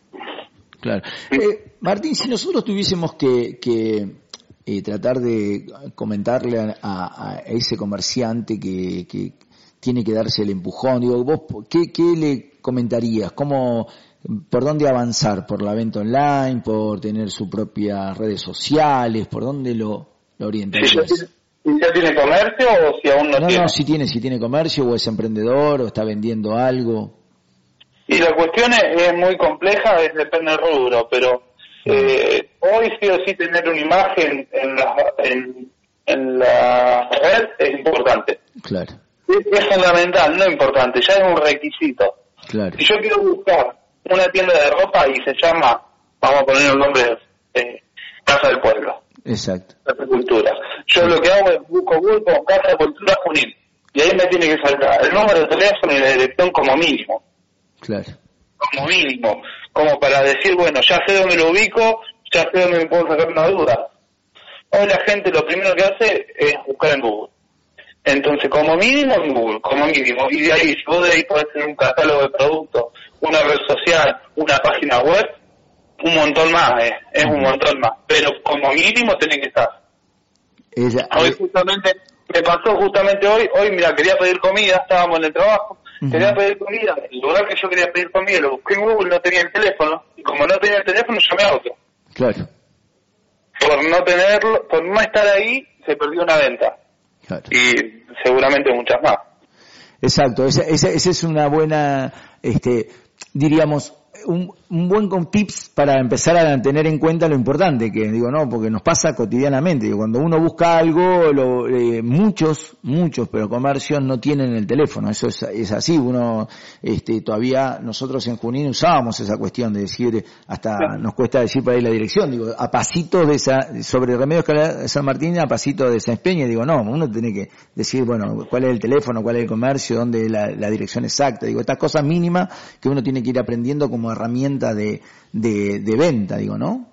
Claro. Eh, Martín, si nosotros tuviésemos que... que... Eh, tratar de comentarle a, a, a ese comerciante que, que tiene que darse el empujón, digo, vos, ¿qué, qué le comentarías? ¿Cómo, por dónde avanzar? ¿Por la venta online? ¿Por tener sus propias redes sociales? ¿Por dónde lo, lo orientarías? ¿Si ya tiene comercio o si aún no, no tiene? No, si tiene, si tiene comercio o es emprendedor o está vendiendo algo. Y la cuestión es, es muy compleja, es, depende del rubro, pero Eh, hoy sí o sí tener una imagen en la, en, en la red es importante. Claro. Es, es fundamental, no importante, ya es un requisito. Claro. Si yo quiero buscar una tienda de ropa y se llama, vamos a poner el nombre, eh, Casa del Pueblo. Exacto. Casa Cultura. Yo sí. Lo que hago es busco Google Casa de Cultura Junín. Y ahí me tiene que saltar el número de teléfono y la dirección como mínimo. Claro. Como mínimo. Como para decir, bueno, ya sé dónde lo ubico, ya sé dónde me puedo sacar una duda. Hoy la gente lo primero que hace es buscar en Google. Entonces, como mínimo en Google, como mínimo. Y de ahí, si vos de ahí podés tener un catálogo de productos, una red social, una página web, un montón más, eh, es un montón más. Pero como mínimo tiene que estar. Ella, hoy justamente, me pasó justamente hoy, hoy mira, quería pedir comida, estábamos en el trabajo, uh-huh. quería pedir comida, el lugar que yo quería pedir comida lo busqué en Google, no tenía el teléfono, y como no tenía el teléfono llamé a otro. Claro. Por no tenerlo, por no estar ahí, se perdió una venta. Claro. Y seguramente muchas más. Exacto, esa, esa, esa es una buena, este, diríamos, un, un buen con tips para empezar a tener en cuenta lo importante, que digo, no, porque nos pasa cotidianamente, digo, cuando uno busca algo, lo, eh, muchos, muchos, pero comercios no tienen el teléfono, eso es, es así, uno, este, todavía nosotros en Junín usábamos esa cuestión de decir, hasta sí. nos cuesta decir por ahí la dirección, digo, a pasitos de esa, sobre Remedios de San Martín, a pasitos de San Espeña, digo, no, uno tiene que decir, bueno, cuál es el teléfono, cuál es el comercio, dónde la, la dirección exacta, digo, estas cosas mínimas que uno tiene que ir aprendiendo como herramienta de, de, de venta, digo, ¿no?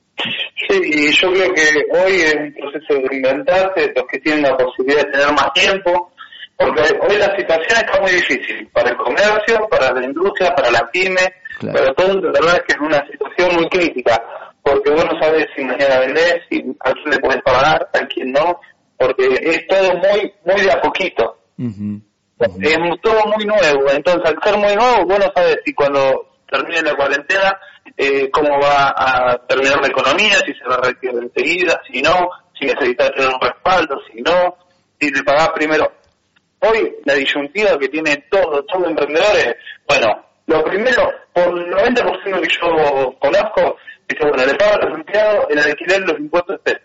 Sí, y yo creo que hoy es un proceso de reinventarse, los que tienen la posibilidad de tener más tiempo, porque hoy la situación está muy difícil, para el comercio, para la industria, para la pyme, claro. Pero todo, la verdad es que es una situación muy crítica, porque vos no sabes si mañana vendés, si a quién le puedes pagar, a quién no, porque es todo muy, muy de a poquito. Uh-huh. Uh-huh. Es todo muy nuevo, entonces al ser muy nuevo, vos no sabes si cuando termine la cuarentena, eh, cómo va a terminar la economía, si se va a reactivar enseguida, si no, si necesitas tener un respaldo, si no, si le pagás primero. Hoy la disyuntiva que tiene todo, todos los emprendedores, bueno, lo primero, por el noventa por ciento que yo conozco, es que bueno, le pagan a los empleados el alquiler, los impuestos estés.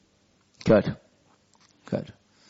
Claro, claro.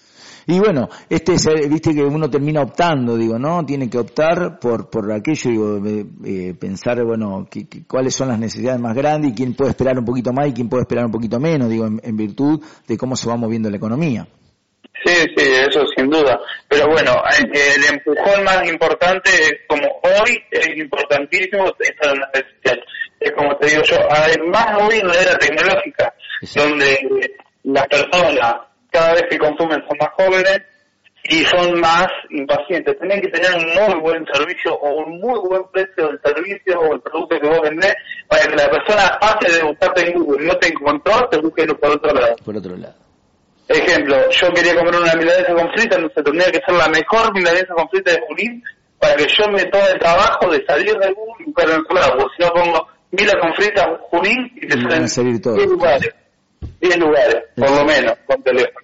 Y bueno, este es, viste que uno termina optando, digo, ¿no? Tiene que optar por por aquello, digo, eh, eh, pensar, bueno, que, que, cuáles son las necesidades más grandes y quién puede esperar un poquito más y quién puede esperar un poquito menos, digo, en, en virtud de cómo se va moviendo la economía. Sí, sí, eso sin duda. Pero bueno, el, el empujón más importante es como hoy es importantísimo estar en la red social. Es como te digo yo, además hoy en la era tecnológica, sí. Donde las personas cada vez que consumen son más jóvenes y son más impacientes. Tienen que tener un muy buen servicio o un muy buen precio del servicio o el producto que vos vendés para que la persona pase de buscarte en Google y no te encontró, te busque por otro lado. Por otro lado. Ejemplo, yo quería comer una milanesa con frita, entonces tendría que ser la mejor milanesa con frita de Junín para que yo me tome el trabajo de salir de Google y buscar en otro lado. Porque si no pongo mila con frita Junín y te y salen salir todos. diez lugares. diez lugares, por lo menos, con teléfono.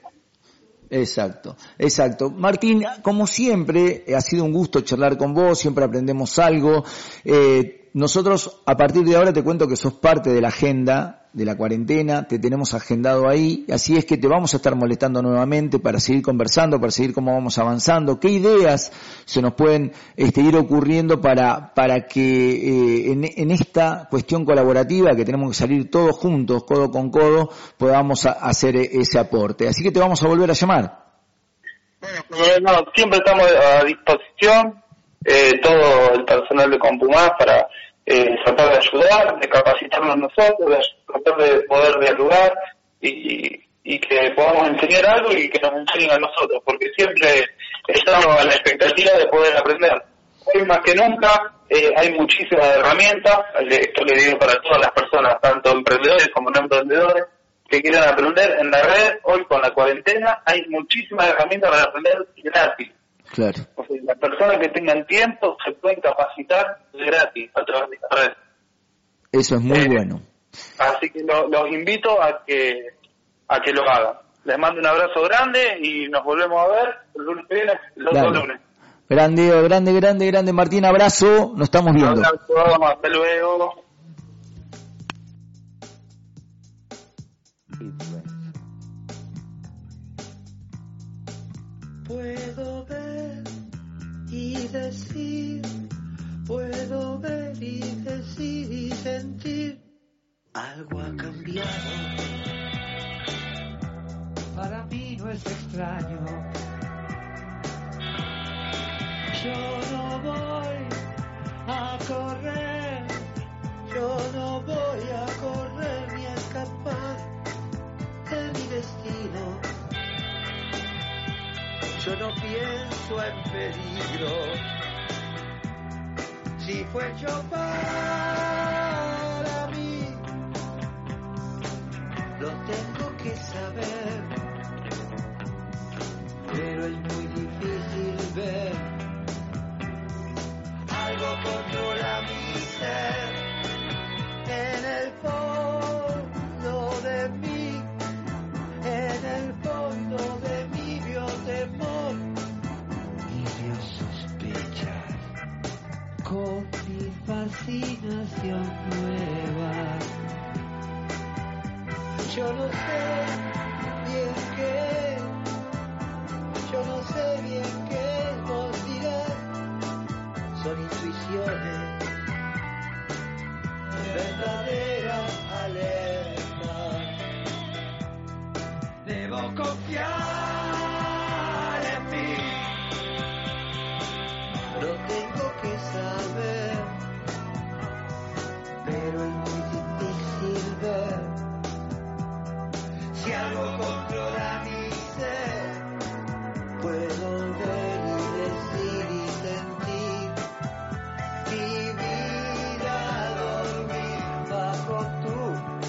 Exacto, exacto. Martín, como siempre, ha sido un gusto charlar con vos, siempre aprendemos algo. Eh, nosotros, a partir de ahora, te cuento que sos parte de la agenda de la cuarentena, te tenemos agendado ahí, así es que te vamos a estar molestando nuevamente para seguir conversando, para seguir cómo vamos avanzando, qué ideas se nos pueden este, ir ocurriendo para para que eh, en, en esta cuestión colaborativa, que tenemos que salir todos juntos, codo con codo, podamos a, hacer ese aporte. Así que te vamos a volver a llamar. Bueno, no, siempre estamos a disposición, eh, todo el personal de Compumás para Eh, tratar de ayudar, de capacitarnos nosotros, de tratar de poder dialogar y, y que podamos enseñar algo y que nos enseñen a nosotros, porque siempre estamos a la expectativa de poder aprender. Hoy más que nunca eh, hay muchísimas herramientas, esto le digo para todas las personas, tanto emprendedores como no emprendedores, que quieran aprender en la red. Hoy con la cuarentena hay muchísimas herramientas para aprender gratis. Claro. O sea, las personas que tengan tiempo se pueden capacitar gratis a través de esta red. Eso es muy eh, bueno. Así que lo, los invito a que a que lo hagan. Les mando un abrazo grande y nos volvemos a ver el lunes que viene, el otro lunes. Grande, grande, grande, grande, Martín, abrazo, nos estamos viendo. Un abrazo, hasta luego. Puedo ver y decir, puedo ver y decir y sentir, algo ha cambiado. Para mí no es extraño. Yo no voy a correr, yo no voy a correr ni a pienso en peligro. Si fue hecho para mí, lo tengo que saber, pero es muy difícil ver. Algo controla mi ser, en el fondo de mí, en el fondo de mí vio temor y vio sospechas con mi fascinación nueva. Yo no sé bien qué, yo no sé bien qué vos dirás, son intuiciones, verdadera alerta. Debo confiar en mí, lo tengo que saber, pero es muy difícil ver. Si algo controla mi ser, puedo ver y decir y sentir. Vivir a dormir bajo tu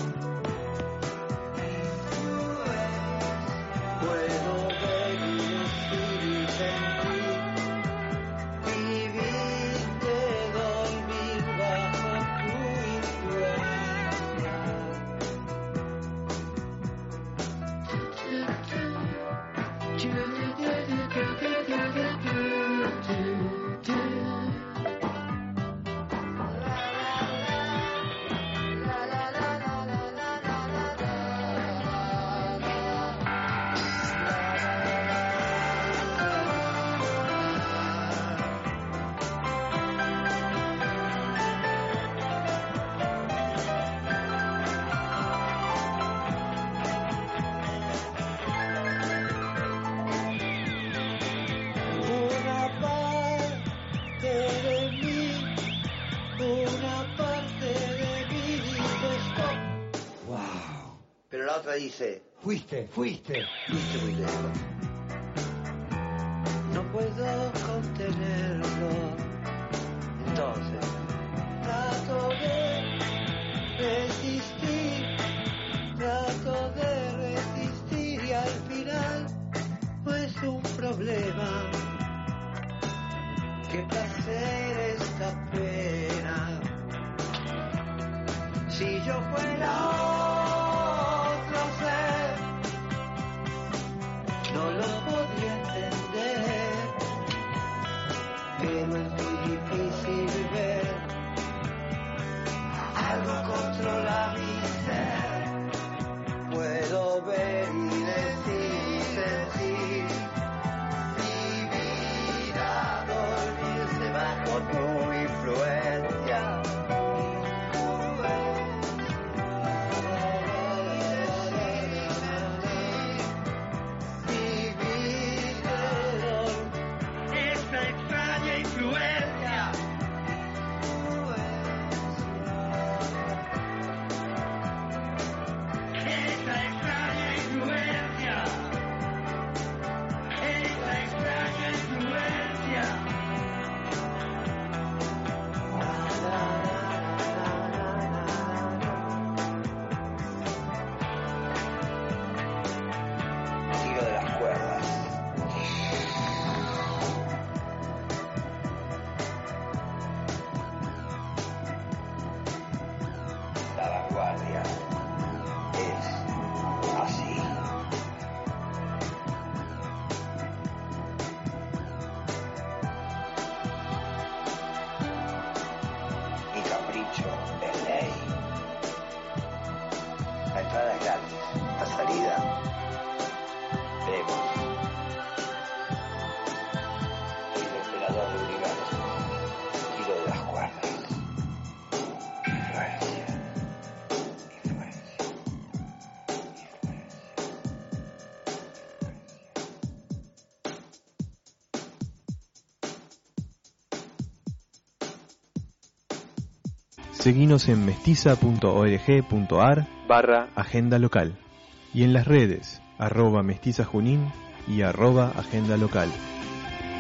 influencia. Puedo ver y decir y sentir. Vivir de dormir bajo tu dice, fuiste, fuiste, fuiste muy lejos. No puedo contenerlo. Entonces, trato de resistir, trato de resistir y al final no es un problema. Qué placer esta pena. Si yo fuera no lo podría entender, pero es muy difícil ver. Algo controla mi ser, puedo ver y decir y sentir. Vivir a dormirse bajo tu influencia. Seguinos en mestiza.org.ar barra agenda local y en las redes arroba mestizajunín y arroba agenda local.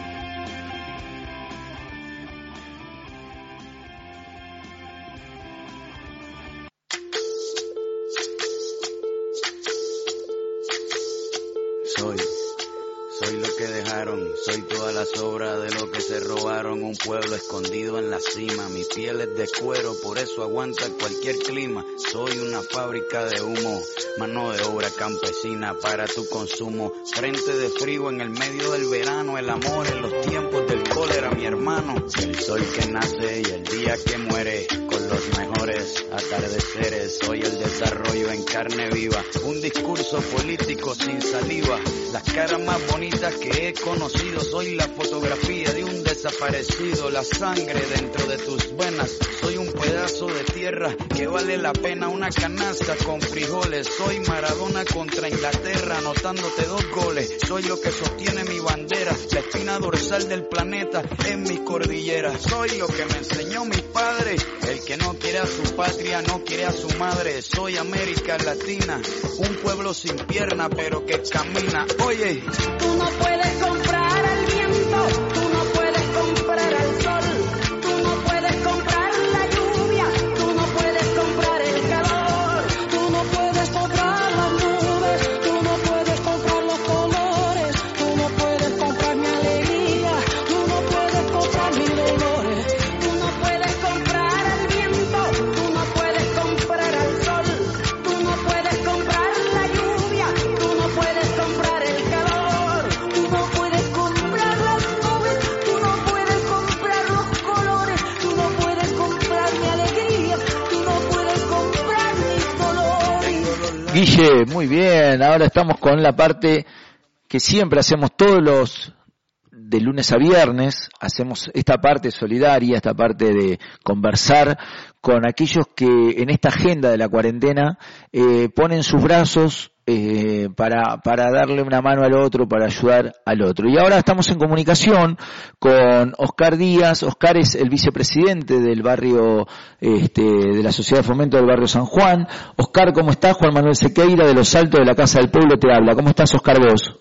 Soy toda la sobra de lo que se robaron, un pueblo escondido en la cima. Mi piel es de cuero, por eso aguanta cualquier clima. Soy una fábrica de humo, mano de obra campesina para tu consumo. Frente de frío en el medio del verano, el amor en los tiempos del cólera, mi hermano. El sol que nace y el día que muere, con los mejores atardeceres. Soy el desarrollo en carne viva, un discurso político sin saliva. Las caras más bonitas que he conocido, soy la fotografía de un desaparecido. La sangre dentro de tus venas, soy un pedazo de tierra que vale la pena una canasta con frijoles. Soy Maradona contra Inglaterra, anotándote dos goles. Soy lo que sostiene mi bandera, la espina dorsal del planeta en mi cordillera. Soy lo que me enseñó mi padre, el que no quiere a su patria, no quiere a su madre. Soy América Latina, un pueblo sin pierna pero que camina. Oye, tú no puedes comprar al viento, tú no puedes comprar al sol, tú no puedes comprar la lluvia, tú no puedes comprar el calor, tú no puedes comprar las nubes, tú no puedes comprar los colores, tú no puedes comprar mi alegría, tú no puedes comprar mis dolores, tú no puedes comprar al viento, tú no puedes comprar al sol, tú no puedes comprar la lluvia, tú no puedes comprar el calor, tú no puedes comprar las nubes, tú no puedes comprar los colores, tú no puedes comprar mi alegría, tú no puedes comprar mis dolores. Guille, muy bien, ahora estamos con la parte que siempre hacemos todos los de lunes a viernes, hacemos esta parte solidaria, esta parte de conversar con aquellos que en esta agenda de la cuarentena eh, ponen sus brazos eh, para, para darle una mano al otro, para ayudar al otro. Y ahora estamos en comunicación con Oscar Díaz. Oscar es el vicepresidente del barrio, este, de la Sociedad de Fomento del Barrio San Juan. Oscar, ¿cómo estás? Juan Manuel Sequeira de Los Altos de la Casa del Pueblo te habla. ¿Cómo estás, Oscar, vos?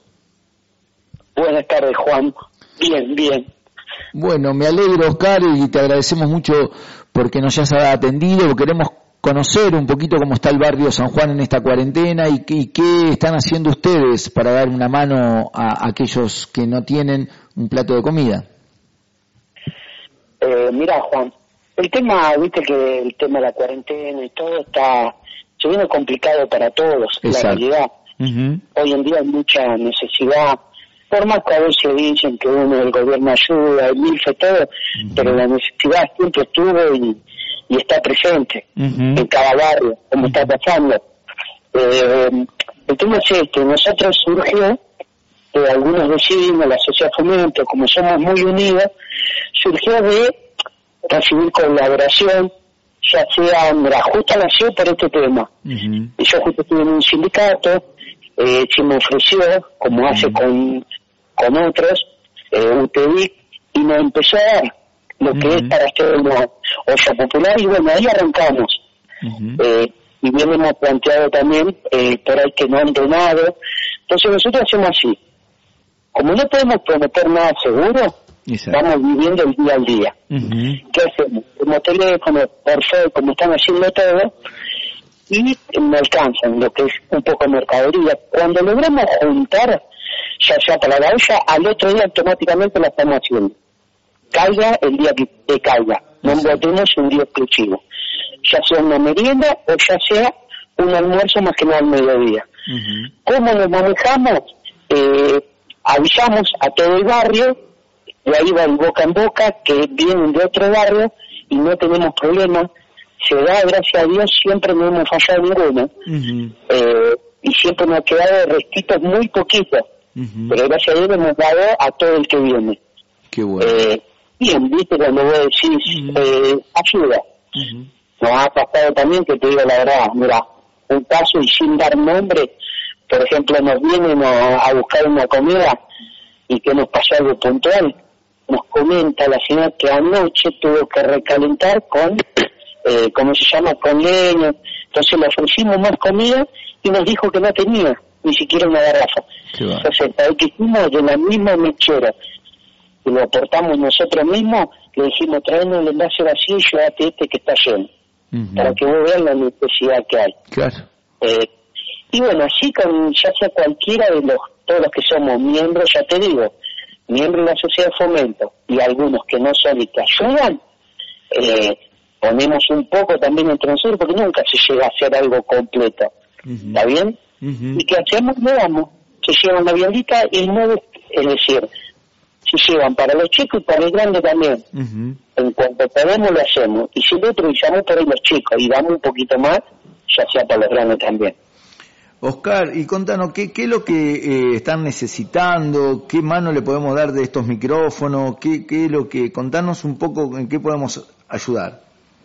Buenas tardes, Juan. Bien, bien. Bueno, me alegro, Oscar, y te agradecemos mucho porque nos hayas atendido. Queremos conocer un poquito cómo está el barrio San Juan en esta cuarentena y, y qué están haciendo ustedes para dar una mano a, a aquellos que no tienen un plato de comida. Eh, mira, Juan, el tema, viste que el tema de la cuarentena y todo está, se viene complicado para todos, la realidad. Uh-huh. Hoy en día hay mucha necesidad. Por más que a veces dicen que uno del gobierno ayuda, el MILFE, todo, uh-huh. pero la necesidad siempre estuvo y, y está presente uh-huh. en cada barrio, como uh-huh. está pasando. Eh, el tema es este, nosotros surgió, eh, algunos vecinos, la sociedad Fomento, como somos muy unidos, surgió de recibir colaboración, ya sea, mira, justo nació por este tema. Uh-huh. Y yo justo estuve en un sindicato, eh, se me ofreció, como uh-huh. hace con con otros, eh, U T V I C, y nos empezó a dar lo que uh-huh. es para hacer una olla popular, y bueno, ahí arrancamos. Uh-huh. Eh, y bien hemos planteado también, eh, por ahí que no han donado. Entonces nosotros hacemos así, como no podemos prometer nada seguro, exacto. Vamos viviendo el día al día. Uh-huh. ¿Qué hacemos? Como teléfono, por fe, como están haciendo todo, y me alcanzan lo que es un poco de mercadería. Cuando logramos juntar, ya sea para la olla, al otro día automáticamente la estamos haciendo. Caiga el día que, que caiga, no envolvemos un día exclusivo. Ya sea una merienda o ya sea un almuerzo más que nada al mediodía. Uh-huh. ¿Cómo nos manejamos? Eh, avisamos a todo el barrio, y ahí va el boca en boca, que vienen de otro barrio y no tenemos problemas. Se da, gracias a Dios, siempre no hemos fallado ninguno. Uh-huh. Eh, y siempre nos ha quedado restitos muy poquitos. Uh-huh. Pero gracias a Dios hemos dado a todo el que viene. Qué bueno. Eh, bien, viste, cuando vos decís uh-huh. eh, ayuda. Uh-huh. Nos ha pasado también, que te digo la verdad, mira, un caso y sin dar nombre, por ejemplo, nos vienen a, a buscar una comida y que nos pasó algo puntual. Nos comenta la señora que anoche tuvo que recalentar con, eh, ¿cómo se llama?, con leña. Entonces le ofrecimos más comida y nos dijo que no tenía ni siquiera una garrafa. Sí, va. Entonces, para que hicimos de la misma mechera y lo aportamos nosotros mismos, le dijimos, traenos el envase vacío y llévate este que está lleno, uh-huh. para que vos veas la necesidad que hay. Claro. Eh, y bueno, así con ya sea cualquiera de los, todos los que somos miembros, ya te digo, miembros de la sociedad de fomento y algunos que no son y que ayudan, eh, ponemos un poco también entre nosotros, porque nunca se llega a hacer algo completo. Uh-huh. ¿Está bien? Uh-huh. Y que hacemos, le damos, se llevan la viandita y no, es decir, se llevan para los chicos y para el grande también. Uh-huh. En cuanto podemos lo hacemos, y si lo utilizamos para los chicos y damos un poquito más, ya sea para los grandes también. Oscar, y contanos, ¿qué, qué es lo que eh, están necesitando? ¿Qué mano le podemos dar de estos micrófonos? ¿Qué, qué es lo que, contanos un poco en qué podemos ayudar?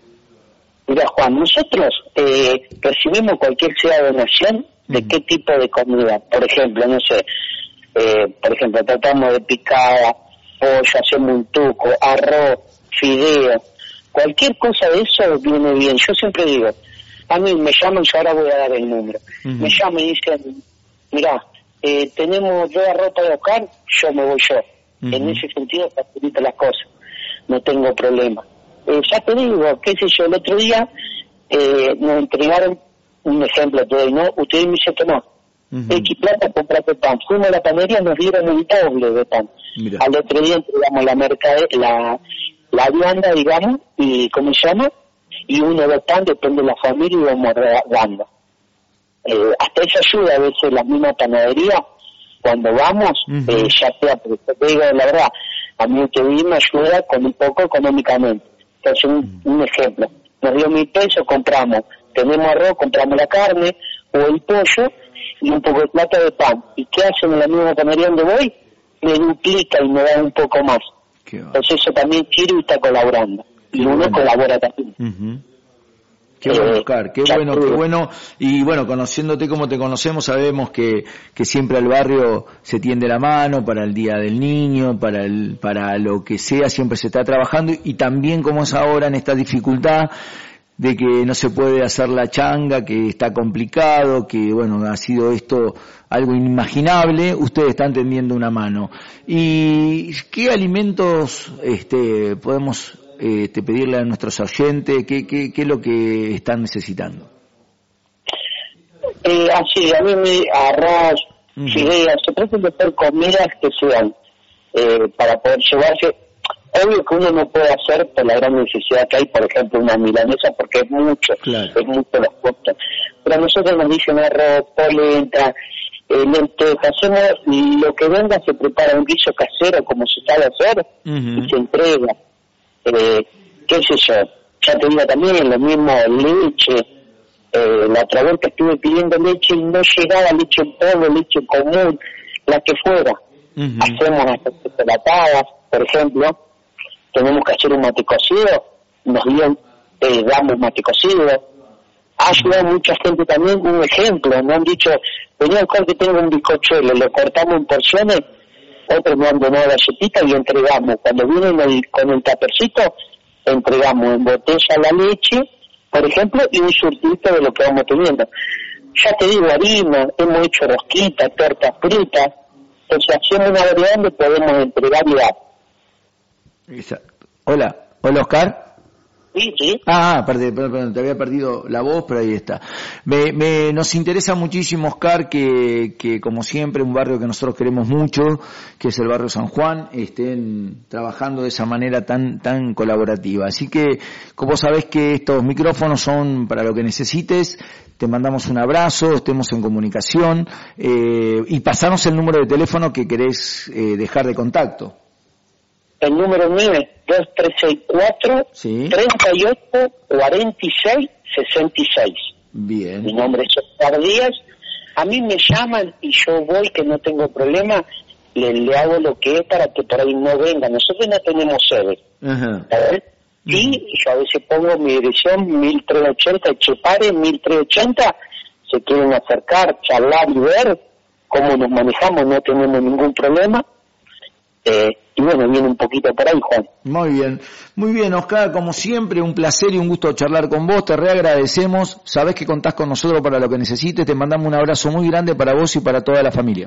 Mira, Juan, nosotros eh, recibimos cualquier sea donación de uh-huh. qué tipo de comida. Por ejemplo, no sé, eh, por ejemplo, tratamos de picada, pollo, hacemos un tuco, arroz, fideo, cualquier cosa de eso viene bien. Yo siempre digo, a mí me llaman, yo ahora voy a dar el número, uh-huh. me llaman y dicen, mirá, eh, tenemos dos arroz para Oscar, yo me voy yo. Uh-huh. En ese sentido facilita las cosas, no tengo problema. Eh, ya te digo, qué sé yo, el otro día eh, nos entregaron un ejemplo, te doy, ¿no? Ustedes me dicen que no. Uh-huh. X plata, comprate pan. Fuimos a la panadería, nos dieron el doble de pan. Mira. Al otro día entregamos la mercade, la, la vianda, digamos, y ¿cómo se llama? Y uno de pan, depende de la familia, y vamos dando. Eh, hasta esa ayuda, a veces la misma panadería, cuando vamos, uh-huh. eh, ya sea, porque te digo la verdad, a mí que vi me ayuda con un poco económicamente. Entonces, un, un ejemplo, nos dio mil pesos, compramos, tenemos arroz, compramos la carne o el pollo y un poco de plata de pan. ¿Y qué hacen en la misma panadería donde voy? Me duplica y me da un poco más. Entonces eso también quiero y está colaborando. Qué y uno bueno. colabora también. Uh-huh. Qué eh, bueno, Oscar, qué bueno, qué bueno. Y bueno, conociéndote como te conocemos, sabemos que, que siempre al barrio se tiende la mano para el Día del Niño, para el, para lo que sea, siempre se está trabajando. Y también como es ahora en esta dificultad de que no se puede hacer la changa, que está complicado, que bueno, ha sido esto algo inimaginable, ustedes están tendiendo una mano. ¿Y qué alimentos este, podemos Este, pedirle a nuestros oyentes qué, qué, qué es lo que están necesitando? Eh, así, a mí me arroz, uh-huh. fideos, se tratan de hacer comidas que sean eh, para poder llevarse. Obvio que uno no puede hacer por la gran necesidad que hay, por ejemplo, una milanesa, porque es mucho, claro. es mucho los costos. Pero a nosotros nos dicen arroz, polenta, eh, lentejas, hacemos lo que venga, se prepara un guiso casero como se sabe hacer uh-huh. y se entrega. Eh, qué sé yo, ya te digo también lo mismo, leche, eh, la otra vez que estuve pidiendo leche y no llegaba leche en polvo, leche común, la que fuera. Uh-huh. Hacemos hasta chocolatadas, por ejemplo, tenemos que hacer un mate cocido, nos dio, eh, damos mate cocido, ha ayudado uh-huh. mucha gente también, un ejemplo, me han dicho, venía a buscar que tengo un bizcochuelo, lo cortamos en porciones, otros me han donado galletita y entregamos. Cuando vienen el, con el tapercito, entregamos en botella la leche, por ejemplo, y un surtito de lo que vamos teniendo. Ya te digo, harina, hemos hecho rosquitas, tortas fritas, entonces hacemos una variedad donde podemos entregar y dar. Exacto. Hola, hola Oscar. Sí, sí. Ah, perdón, perdón, te había perdido la voz, pero ahí está. Me, me, nos interesa muchísimo, Oscar, que, que como siempre, un barrio que nosotros queremos mucho, que es el barrio San Juan, estén trabajando de esa manera tan, tan colaborativa. Así que, como sabés que estos micrófonos son para lo que necesites, te mandamos un abrazo, estemos en comunicación, eh, y pasamos el número de teléfono que querés eh, dejar de contacto. El número mío es dos tres seis cuatro, ¿sí? treinta y ocho, cuarenta y seis, sesenta y seis. Bien. Mi nombre es Oscar Díaz. A mí me llaman y yo voy, que no tengo problema, le, le hago lo que es para que por ahí no vengan. Nosotros no tenemos sede. Uh-huh. ¿Sabes? Sí, uh-huh. Yo a veces pongo mi dirección, mil trescientos ochenta, Chepare, mil trescientos ochenta. Se quieren acercar, charlar y ver cómo nos manejamos, no tenemos ningún problema. Eh, y bueno, viene un poquito por ahí, Juan. Muy bien, muy bien, Oscar, como siempre, un placer y un gusto charlar con vos, te reagradecemos, sabés que contás con nosotros para lo que necesites, te mandamos un abrazo muy grande para vos y para toda la familia.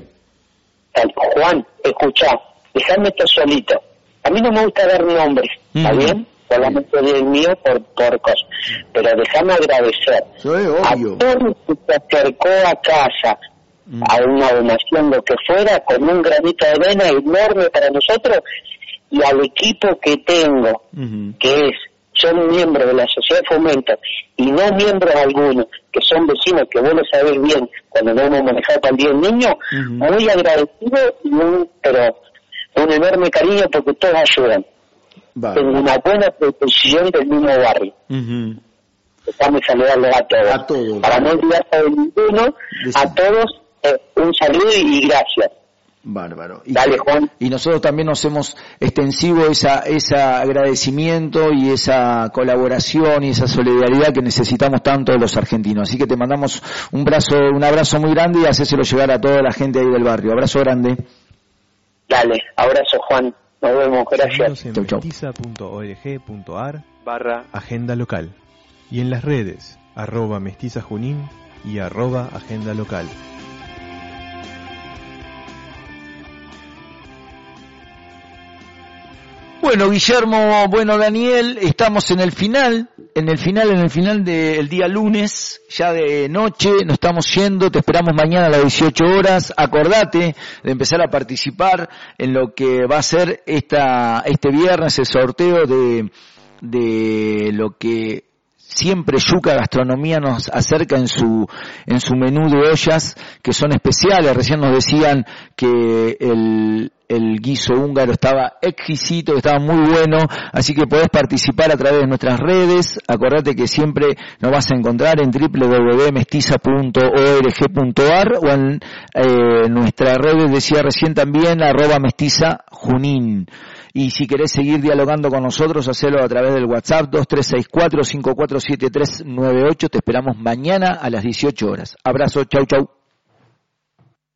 Juan, escuchá, dejadme esto solito, a mí no me gusta dar nombres, ¿está uh-huh. bien? Solamente di el mío por, por cosas, pero déjame agradecer sí, obvio. a todos los que se acercó a casa mm. a una donación, lo que fuera, con un granito de arena enorme para nosotros, y al equipo que tengo, uh-huh. que es, son miembros de la Sociedad de Fomento, y no miembros algunos, que son vecinos, que vos lo sabés bien, cuando nos hemos manejado también niños, uh-huh. muy agradecido, y un, pero un enorme cariño, porque todos ayudan. Vale. Tengo una buena protección del mismo barrio. Uh-huh. Estamos saludarles a todos. A todos. Para vale. no olvidarse de ninguno, Decime. a todos eh, un saludo y gracias. Bárbaro. Y, Dale, Juan. Y nosotros también nos hemos extensivo esa, ese agradecimiento y esa colaboración y esa solidaridad que necesitamos tanto de los argentinos. Así que te mandamos un abrazo, un abrazo muy grande y hacéselo llegar a toda la gente ahí del barrio. Abrazo grande. Dale, abrazo, Juan. Nos vemos, gracias. En mestiza punto org punto ar barra agenda local y en las redes arroba mestiza junín y arroba agenda local. Bueno, Guillermo, bueno, Daniel, estamos en el final, en el final, en el final del día lunes, ya de noche, nos estamos yendo, te esperamos mañana a las dieciocho horas, acordate de empezar a participar en lo que va a ser esta, este viernes, el sorteo de, de lo que siempre Yuca Gastronomía nos acerca en su, en su menú de ollas, que son especiales. Recién nos decían que el, el guiso húngaro estaba exquisito, que estaba muy bueno, así que podés participar a través de nuestras redes. Acordate que siempre nos vas a encontrar en doble u doble u doble u punto mestiza punto org punto ar o en eh, nuestras redes, decía recién también, arroba mestiza junín. Y si querés seguir dialogando con nosotros, hacelo a través del WhatsApp dos tres seis cuatro, cinco cuatro siete tres nueve ocho. Te esperamos mañana a las dieciocho horas. Abrazo, chau chau.